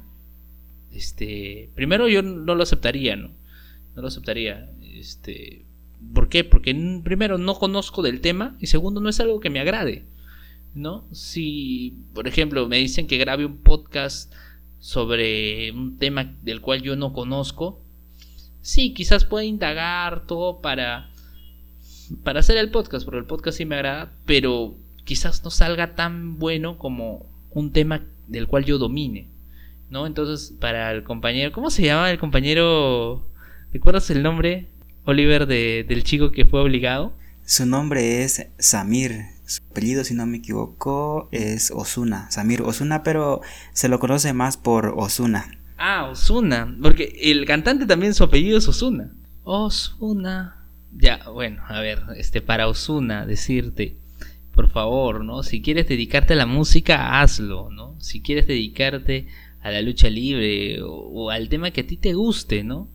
este, primero yo no lo aceptaría, ¿no? No lo aceptaría, este, ¿por qué? Porque primero no conozco del tema y segundo no es algo que me agrade, ¿no? Si, por ejemplo, me dicen que grabe un podcast sobre un tema del cual yo no conozco, sí, quizás pueda indagar todo para para hacer el podcast, porque el podcast sí me agrada, pero quizás no salga tan bueno como un tema del cual yo domine, ¿no? Entonces, para el compañero, ¿cómo se llama el compañero? ¿Recuerdas el nombre, Oliver, de, del chico que fue obligado? Su nombre es Samir. Su apellido, si no me equivoco, es Ozuna, Samir Ozuna, pero se lo conoce más por Ozuna. Ah, Ozuna, porque el cantante también su apellido es Ozuna. Ozuna. Ya, bueno, a ver, este para Ozuna decirte, por favor, ¿no? Si quieres dedicarte a la música, hazlo, ¿no? Si quieres dedicarte a la lucha libre o, o al tema que a ti te guste, ¿no?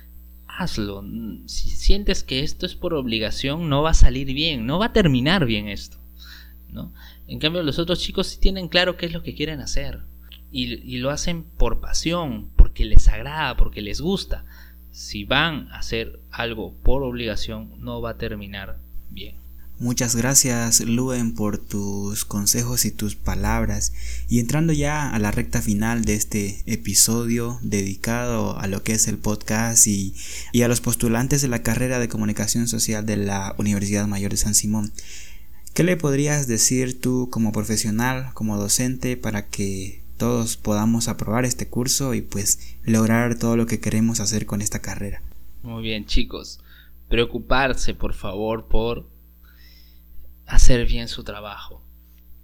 Hazlo. Si sientes que esto es por obligación, no va a salir bien, no va a terminar bien esto, ¿no? En cambio, los otros chicos sí tienen claro qué es lo que quieren hacer y, y lo hacen por pasión, porque les agrada, porque les gusta. Si van a hacer algo por obligación, no va a terminar bien. Muchas gracias, Luen, por tus consejos y tus palabras. Y entrando ya a la recta final de este episodio dedicado a lo que es el podcast y, y a los postulantes de la carrera de Comunicación Social de la Universidad Mayor de San Simón, ¿qué le podrías decir tú como profesional, como docente, para que todos podamos aprobar este curso y pues lograr todo lo que queremos hacer con esta carrera? Muy bien, chicos, preocuparse por favor por hacer bien su trabajo.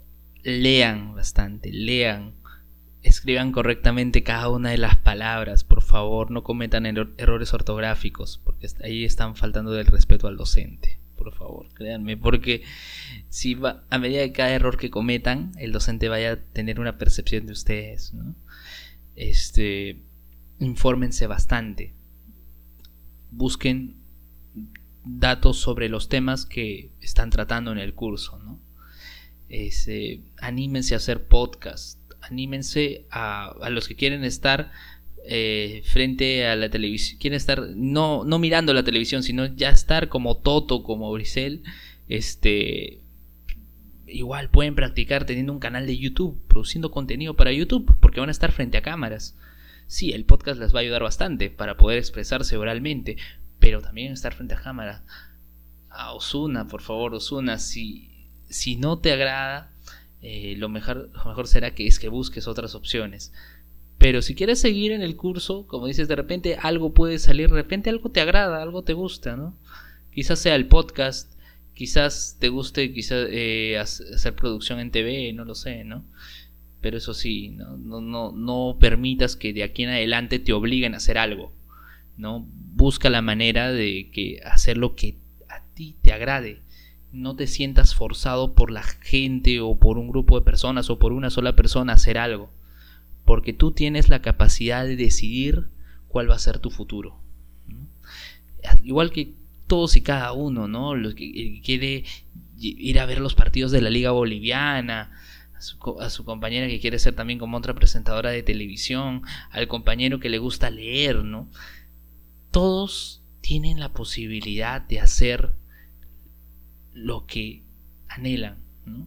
lean bastante, lean, escriban correctamente cada una de las palabras, por favor, no cometan erro- errores ortográficos, porque ahí están faltando del respeto al docente, por favor, créanme, porque si va, a medida de cada error que cometan, el docente vaya a tener una percepción de ustedes, ¿no? Este, infórmense bastante, busquen datos sobre los temas que están tratando en el curso, ¿no? Este, anímense a hacer podcast, anímense a, a los que quieren estar eh, frente a la televisión, quieren estar no, no mirando la televisión, sino ya estar como Toto, como Brisel, este, igual pueden practicar teniendo un canal de YouTube, produciendo contenido para YouTube, porque van a estar frente a cámaras. Sí, el podcast les va a ayudar bastante para poder expresarse oralmente, pero también estar frente a cámara. A Ozuna, por favor, Ozuna, si, si no te agrada, eh, lo, mejor, lo mejor será que es que busques otras opciones. Pero si quieres seguir en el curso, como dices, de repente algo puede salir, de repente algo te agrada, algo te gusta, ¿no? Quizás sea el podcast, quizás te guste quizás eh, hacer producción en T V, no lo sé, ¿no? Pero eso sí, no, no, no, no permitas que de aquí en adelante te obliguen a hacer algo, ¿no? Busca la manera de que hacer lo que a ti te agrade. No te sientas forzado por la gente o por un grupo de personas o por una sola persona a hacer algo, porque tú tienes la capacidad de decidir cuál va a ser tu futuro, ¿no? Igual que todos y cada uno, ¿no? Los que, el que quiere ir a ver los partidos de la Liga Boliviana, A su, a su compañera que quiere ser también como otra presentadora de televisión, al compañero que le gusta leer, ¿no? Todos tienen la posibilidad de hacer lo que anhelan, ¿no?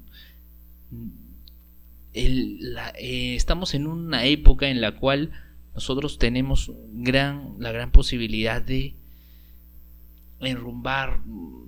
El, la, eh, estamos en una época en la cual nosotros tenemos gran, la gran posibilidad de enrumbar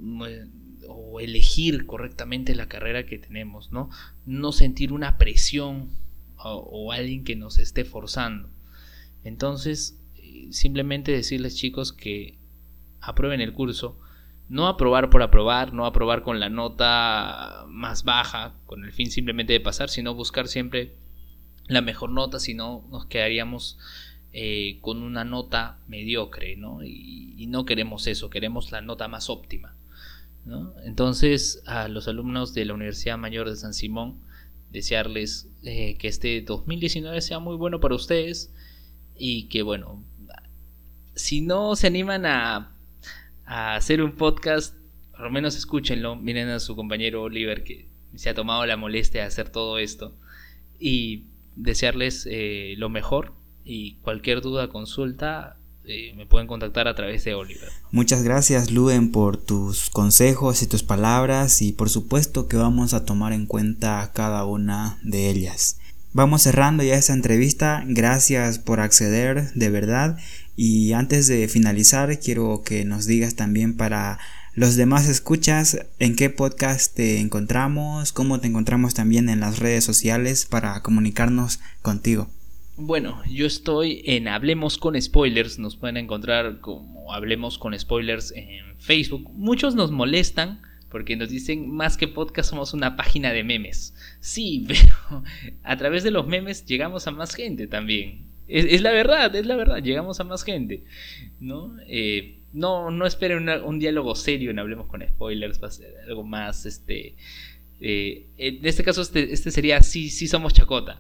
o elegir correctamente la carrera que tenemos, ¿no? No sentir una presión o, o alguien que nos esté forzando. Entonces, simplemente decirles, chicos, que aprueben el curso. No aprobar por aprobar, no aprobar con la nota más baja, con el fin simplemente de pasar, sino buscar siempre la mejor nota, si no nos quedaríamos eh, con una nota mediocre, ¿no? Y, y no queremos eso, queremos la nota más óptima, ¿no? Entonces, a los alumnos de la Universidad Mayor de San Simón, desearles eh, que este dos mil diecinueve sea muy bueno para ustedes y que, bueno, si no se animan a, a hacer un podcast, por lo menos escúchenlo, miren a su compañero Oliver que se ha tomado la molestia de hacer todo esto, y desearles eh, lo mejor, y cualquier duda, consulta, Eh, me pueden contactar a través de Oliver. Muchas gracias, Luen, por tus consejos y tus palabras, y por supuesto que vamos a tomar en cuenta cada una de ellas. Vamos cerrando ya esta entrevista. Gracias por acceder, de verdad, y antes de finalizar quiero que nos digas también para los demás escuchas en qué podcast te encontramos, cómo te encontramos también en las redes sociales para comunicarnos contigo. Bueno, yo estoy en Hablemos con Spoilers, nos pueden encontrar como Hablemos con Spoilers en Facebook. Muchos nos molestan porque nos dicen, más que podcast somos una página de memes. Sí, pero a través de los memes llegamos a más gente también. Es, es la verdad, es la verdad, llegamos a más gente, ¿no? Eh, no, no esperen una, un diálogo serio en Hablemos con Spoilers, va a ser algo más, este... Eh, en este caso, este, este sería sí, sí somos chacota.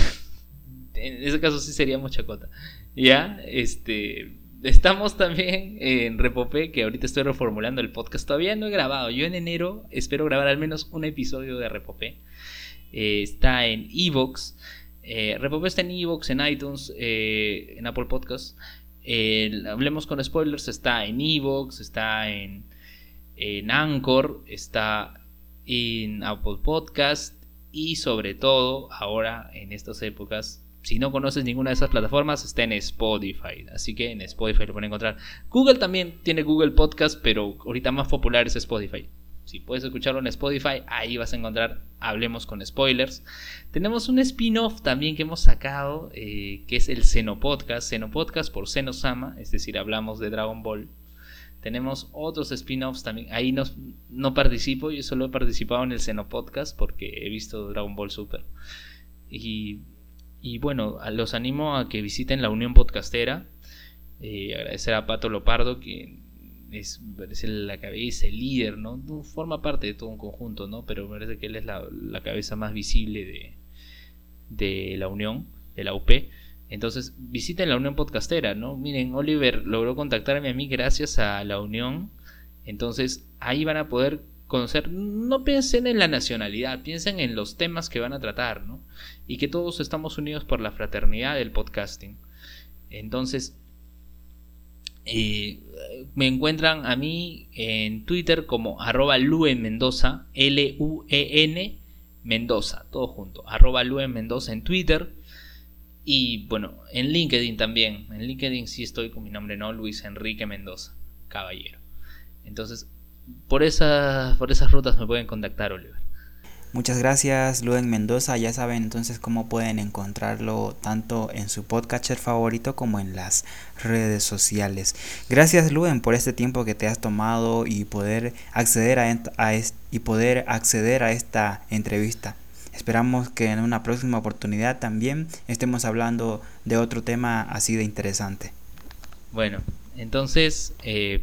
En ese caso sí seríamos chacota. Ya, este, estamos también en Repopé, que ahorita estoy reformulando el podcast. Todavía no he grabado. Yo en enero espero grabar al menos un episodio de Repopé. Eh, está en iVoox. Eh, Repopé está en iVoox, en iTunes, eh, en Apple Podcasts. Eh, Hablemos con Spoilers está en iVoox, está en, en Anchor, está en Apple Podcast y sobre todo ahora en estas épocas, si no conoces ninguna de esas plataformas, está en Spotify. Así que en Spotify lo pueden encontrar. Google también tiene Google Podcast, pero ahorita más popular es Spotify. Si puedes escucharlo en Spotify, ahí vas a encontrar Hablemos con Spoilers. Tenemos un spin-off también que hemos sacado, eh, que es el Xeno Podcast. Xeno Podcast por Xeno Sama, es decir, hablamos de Dragon Ball. Tenemos otros spin-offs también. Ahí no, no participo, yo solo he participado en el Seno Podcast porque he visto Dragon Ball Super. Y, y bueno, los animo a que visiten la Unión Podcastera. Eh, agradecer a Pato Lopardo, que es, es la cabeza, el líder, ¿no? Forma parte de todo un conjunto, ¿no? Pero me parece que él es la, la cabeza más visible de, de la Unión, de la U P. Entonces visiten la Unión Podcastera, ¿no? Miren, Oliver logró contactarme a mí gracias a la Unión. Entonces ahí van a poder conocer. No piensen en la nacionalidad, piensen en los temas que van a tratar, ¿no? Y que todos estamos unidos por la fraternidad del podcasting. Entonces eh, me encuentran a mí en Twitter como arroba Luen Mendoza, L U E N Mendoza, todo junto, arroba Luen Mendoza en Twitter. Y bueno, en LinkedIn también. En LinkedIn sí estoy con mi nombre, ¿no? Luis Enrique Mendoza, caballero. Entonces, por esas, por esas rutas me pueden contactar, Oliver. Muchas gracias, Luen Mendoza. Ya saben entonces cómo pueden encontrarlo tanto en su podcatcher favorito como en las redes sociales. Gracias, Luen, por este tiempo que te has tomado y poder acceder a, a, y poder acceder a esta entrevista. Esperamos que en una próxima oportunidad también estemos hablando de otro tema así de interesante. Bueno, entonces eh,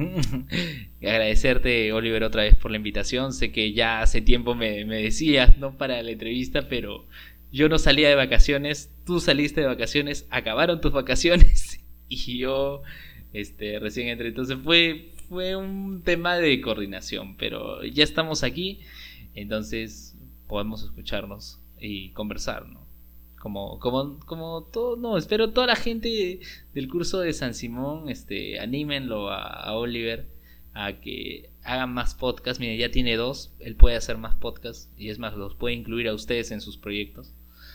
agradecerte, Oliver, otra vez por la invitación. Sé que ya hace tiempo me, me decías, ¿no?, para la entrevista, pero yo no salía de vacaciones, tú saliste de vacaciones, acabaron tus vacaciones y yo este, recién entré. Entonces fue, fue un tema de coordinación, pero ya estamos aquí, entonces podemos escucharnos y conversar, ¿no? Como, como, como todo, no, espero toda la gente del curso de San Simón, este, anímenlo a, a Oliver a que hagan más podcasts. Mire, ya tiene dos, él puede hacer más podcasts y es más, los puede incluir a ustedes en sus proyectos.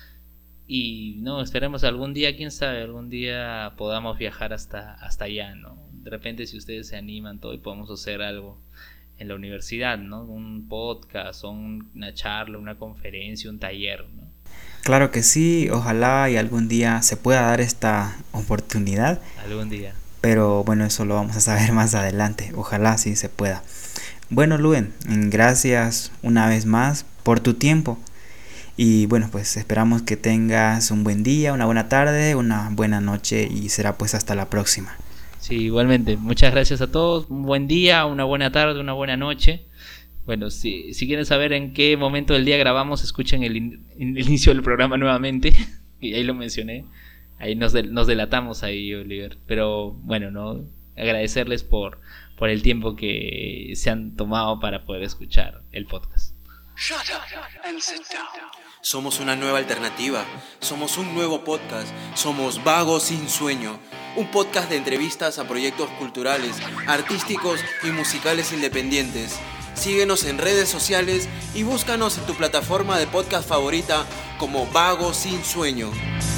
Y no, esperemos algún día, quién sabe, algún día podamos viajar hasta, hasta allá, ¿no? De repente, si ustedes se animan todo y podemos hacer algo en la universidad, ¿no? Un podcast, o una charla, una conferencia, un taller, ¿no? Claro que sí, ojalá y algún día se pueda dar esta oportunidad. Algún día. Pero bueno, eso lo vamos a saber más adelante, ojalá sí se pueda. Bueno, Luen, gracias una vez más por tu tiempo. Y bueno, pues esperamos que tengas un buen día, una buena tarde, una buena noche y será pues hasta la próxima. Sí, igualmente. Muchas gracias a todos. Un buen día, una buena tarde, una buena noche. Bueno, si, si quieren saber en qué momento del día grabamos, escuchen el, in, el inicio del programa nuevamente. Y ahí lo mencioné. Ahí nos, del, nos delatamos ahí, Oliver. Pero bueno, no agradecerles por, por el tiempo que se han tomado para poder escuchar el podcast. Shut up and sit down. Somos una nueva alternativa, somos un nuevo podcast, somos Vagos Sin Sueño, un podcast de entrevistas a proyectos culturales, artísticos y musicales independientes. Síguenos en redes sociales y búscanos en tu plataforma de podcast favorita como Vagos Sin Sueño.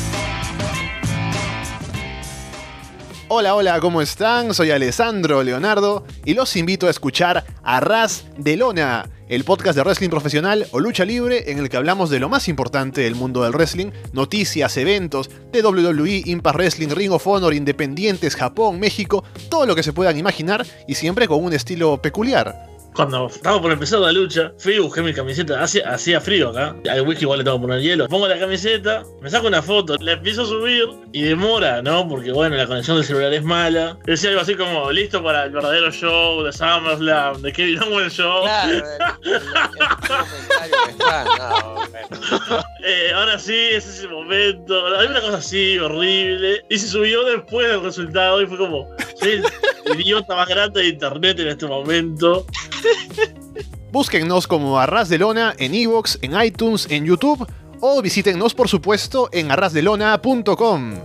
Hola, hola, ¿cómo están? Soy Alessandro Leonardo y los invito a escuchar Arras de Lona, el podcast de wrestling profesional o lucha libre en el que hablamos de lo más importante del mundo del wrestling, noticias, eventos de doble u doble u E, Impact Wrestling, Ring of Honor, Independientes, Japón, México, todo lo que se puedan imaginar y siempre con un estilo peculiar. Cuando estaba por empezar la lucha, fui y busqué mi camiseta. Hacía, hacía frío acá. Al whisky igual le tengo que poner hielo. Pongo la camiseta, me saco una foto, la empiezo a subir y demora, ¿no? Porque bueno, la conexión del celular es mala. Decía algo así como, listo para el verdadero show de SummerSlam, de Kevin Owens Show. Claro, el, el, el, el está, no, bueno. eh, ahora sí, ese es el momento. Hay una cosa así, horrible. Y se subió después del resultado y fue como, soy el idiota más grande de internet en este momento. Búsquennos como Arras de Lona en iVoox, en iTunes, en YouTube o visítennos por supuesto en arras de lona punto com.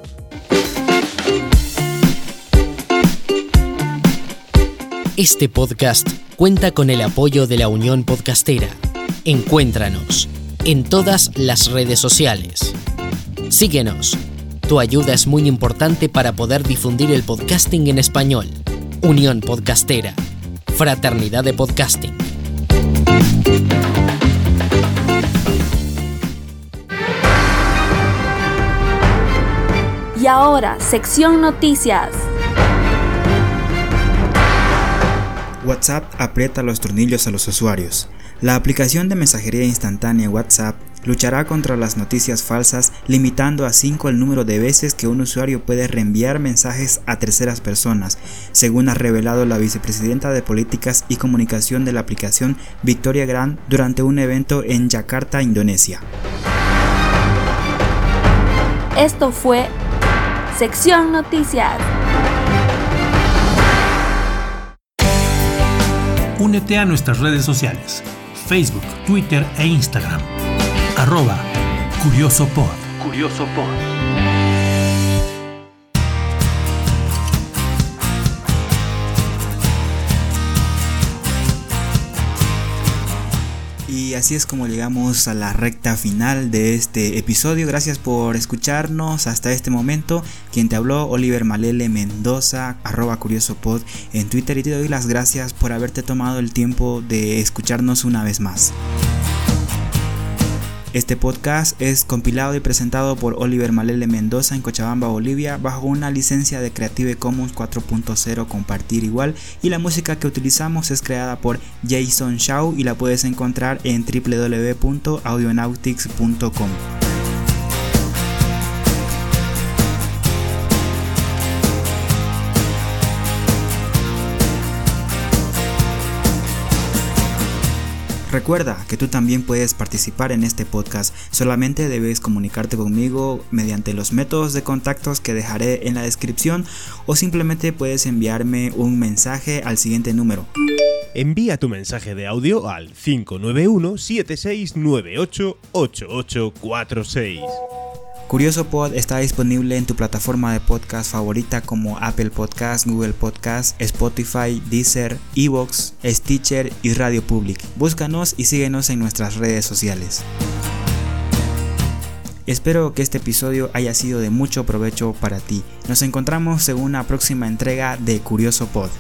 Este podcast cuenta con el apoyo de la Unión Podcastera. Encuéntranos en todas las redes sociales. Síguenos. Tu ayuda es muy importante para poder difundir el podcasting en español. Unión Podcastera. Fraternidad de Podcasting. Y ahora, sección noticias. WhatsApp aprieta los tornillos a los usuarios. La aplicación de mensajería instantánea WhatsApp luchará contra las noticias falsas, limitando a cinco el número de veces que un usuario puede reenviar mensajes a terceras personas, según ha revelado la vicepresidenta de Políticas y Comunicación de la aplicación, Victoria Gran, durante un evento en Yakarta, Indonesia. Esto fue Sección Noticias. Únete a nuestras redes sociales, Facebook, Twitter e Instagram. Arroba CuriosoPod. CuriosoPod. Y así es como llegamos a la recta final de este episodio. Gracias por escucharnos hasta este momento. Quien te habló, Oliver Malele Mendoza, arroba CuriosoPod en Twitter, y te doy las gracias por haberte tomado el tiempo de escucharnos una vez más. Este podcast es compilado y presentado por Oliver Malele Mendoza en Cochabamba, Bolivia, bajo una licencia de Creative Commons cuatro punto cero compartir igual, y la música que utilizamos es creada por Jason Shaw y la puedes encontrar en w w w punto audionautics punto com. Recuerda que tú también puedes participar en este podcast, solamente debes comunicarte conmigo mediante los métodos de contactos que dejaré en la descripción, o simplemente puedes enviarme un mensaje al siguiente número. Envía tu mensaje de audio al cinco nueve uno, siete seis nueve ocho, ocho ocho cuatro seis. CuriosoPod está disponible en tu plataforma de podcast favorita como Apple Podcast, Google Podcast, Spotify, Deezer, Evox, Stitcher y Radio Public. Búscanos y síguenos en nuestras redes sociales. Espero que este episodio haya sido de mucho provecho para ti. Nos encontramos en una próxima entrega de CuriosoPod.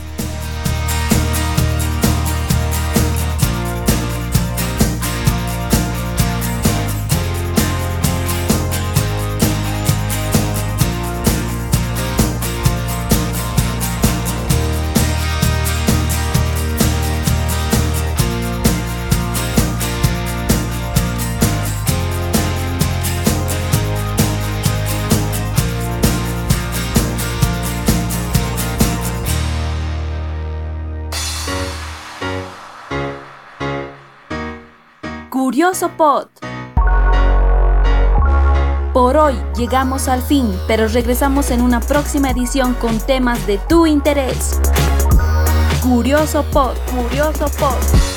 CuriosoPod. Por hoy llegamos al fin, pero regresamos en una próxima edición con temas de tu interés. CuriosoPod, CuriosoPod.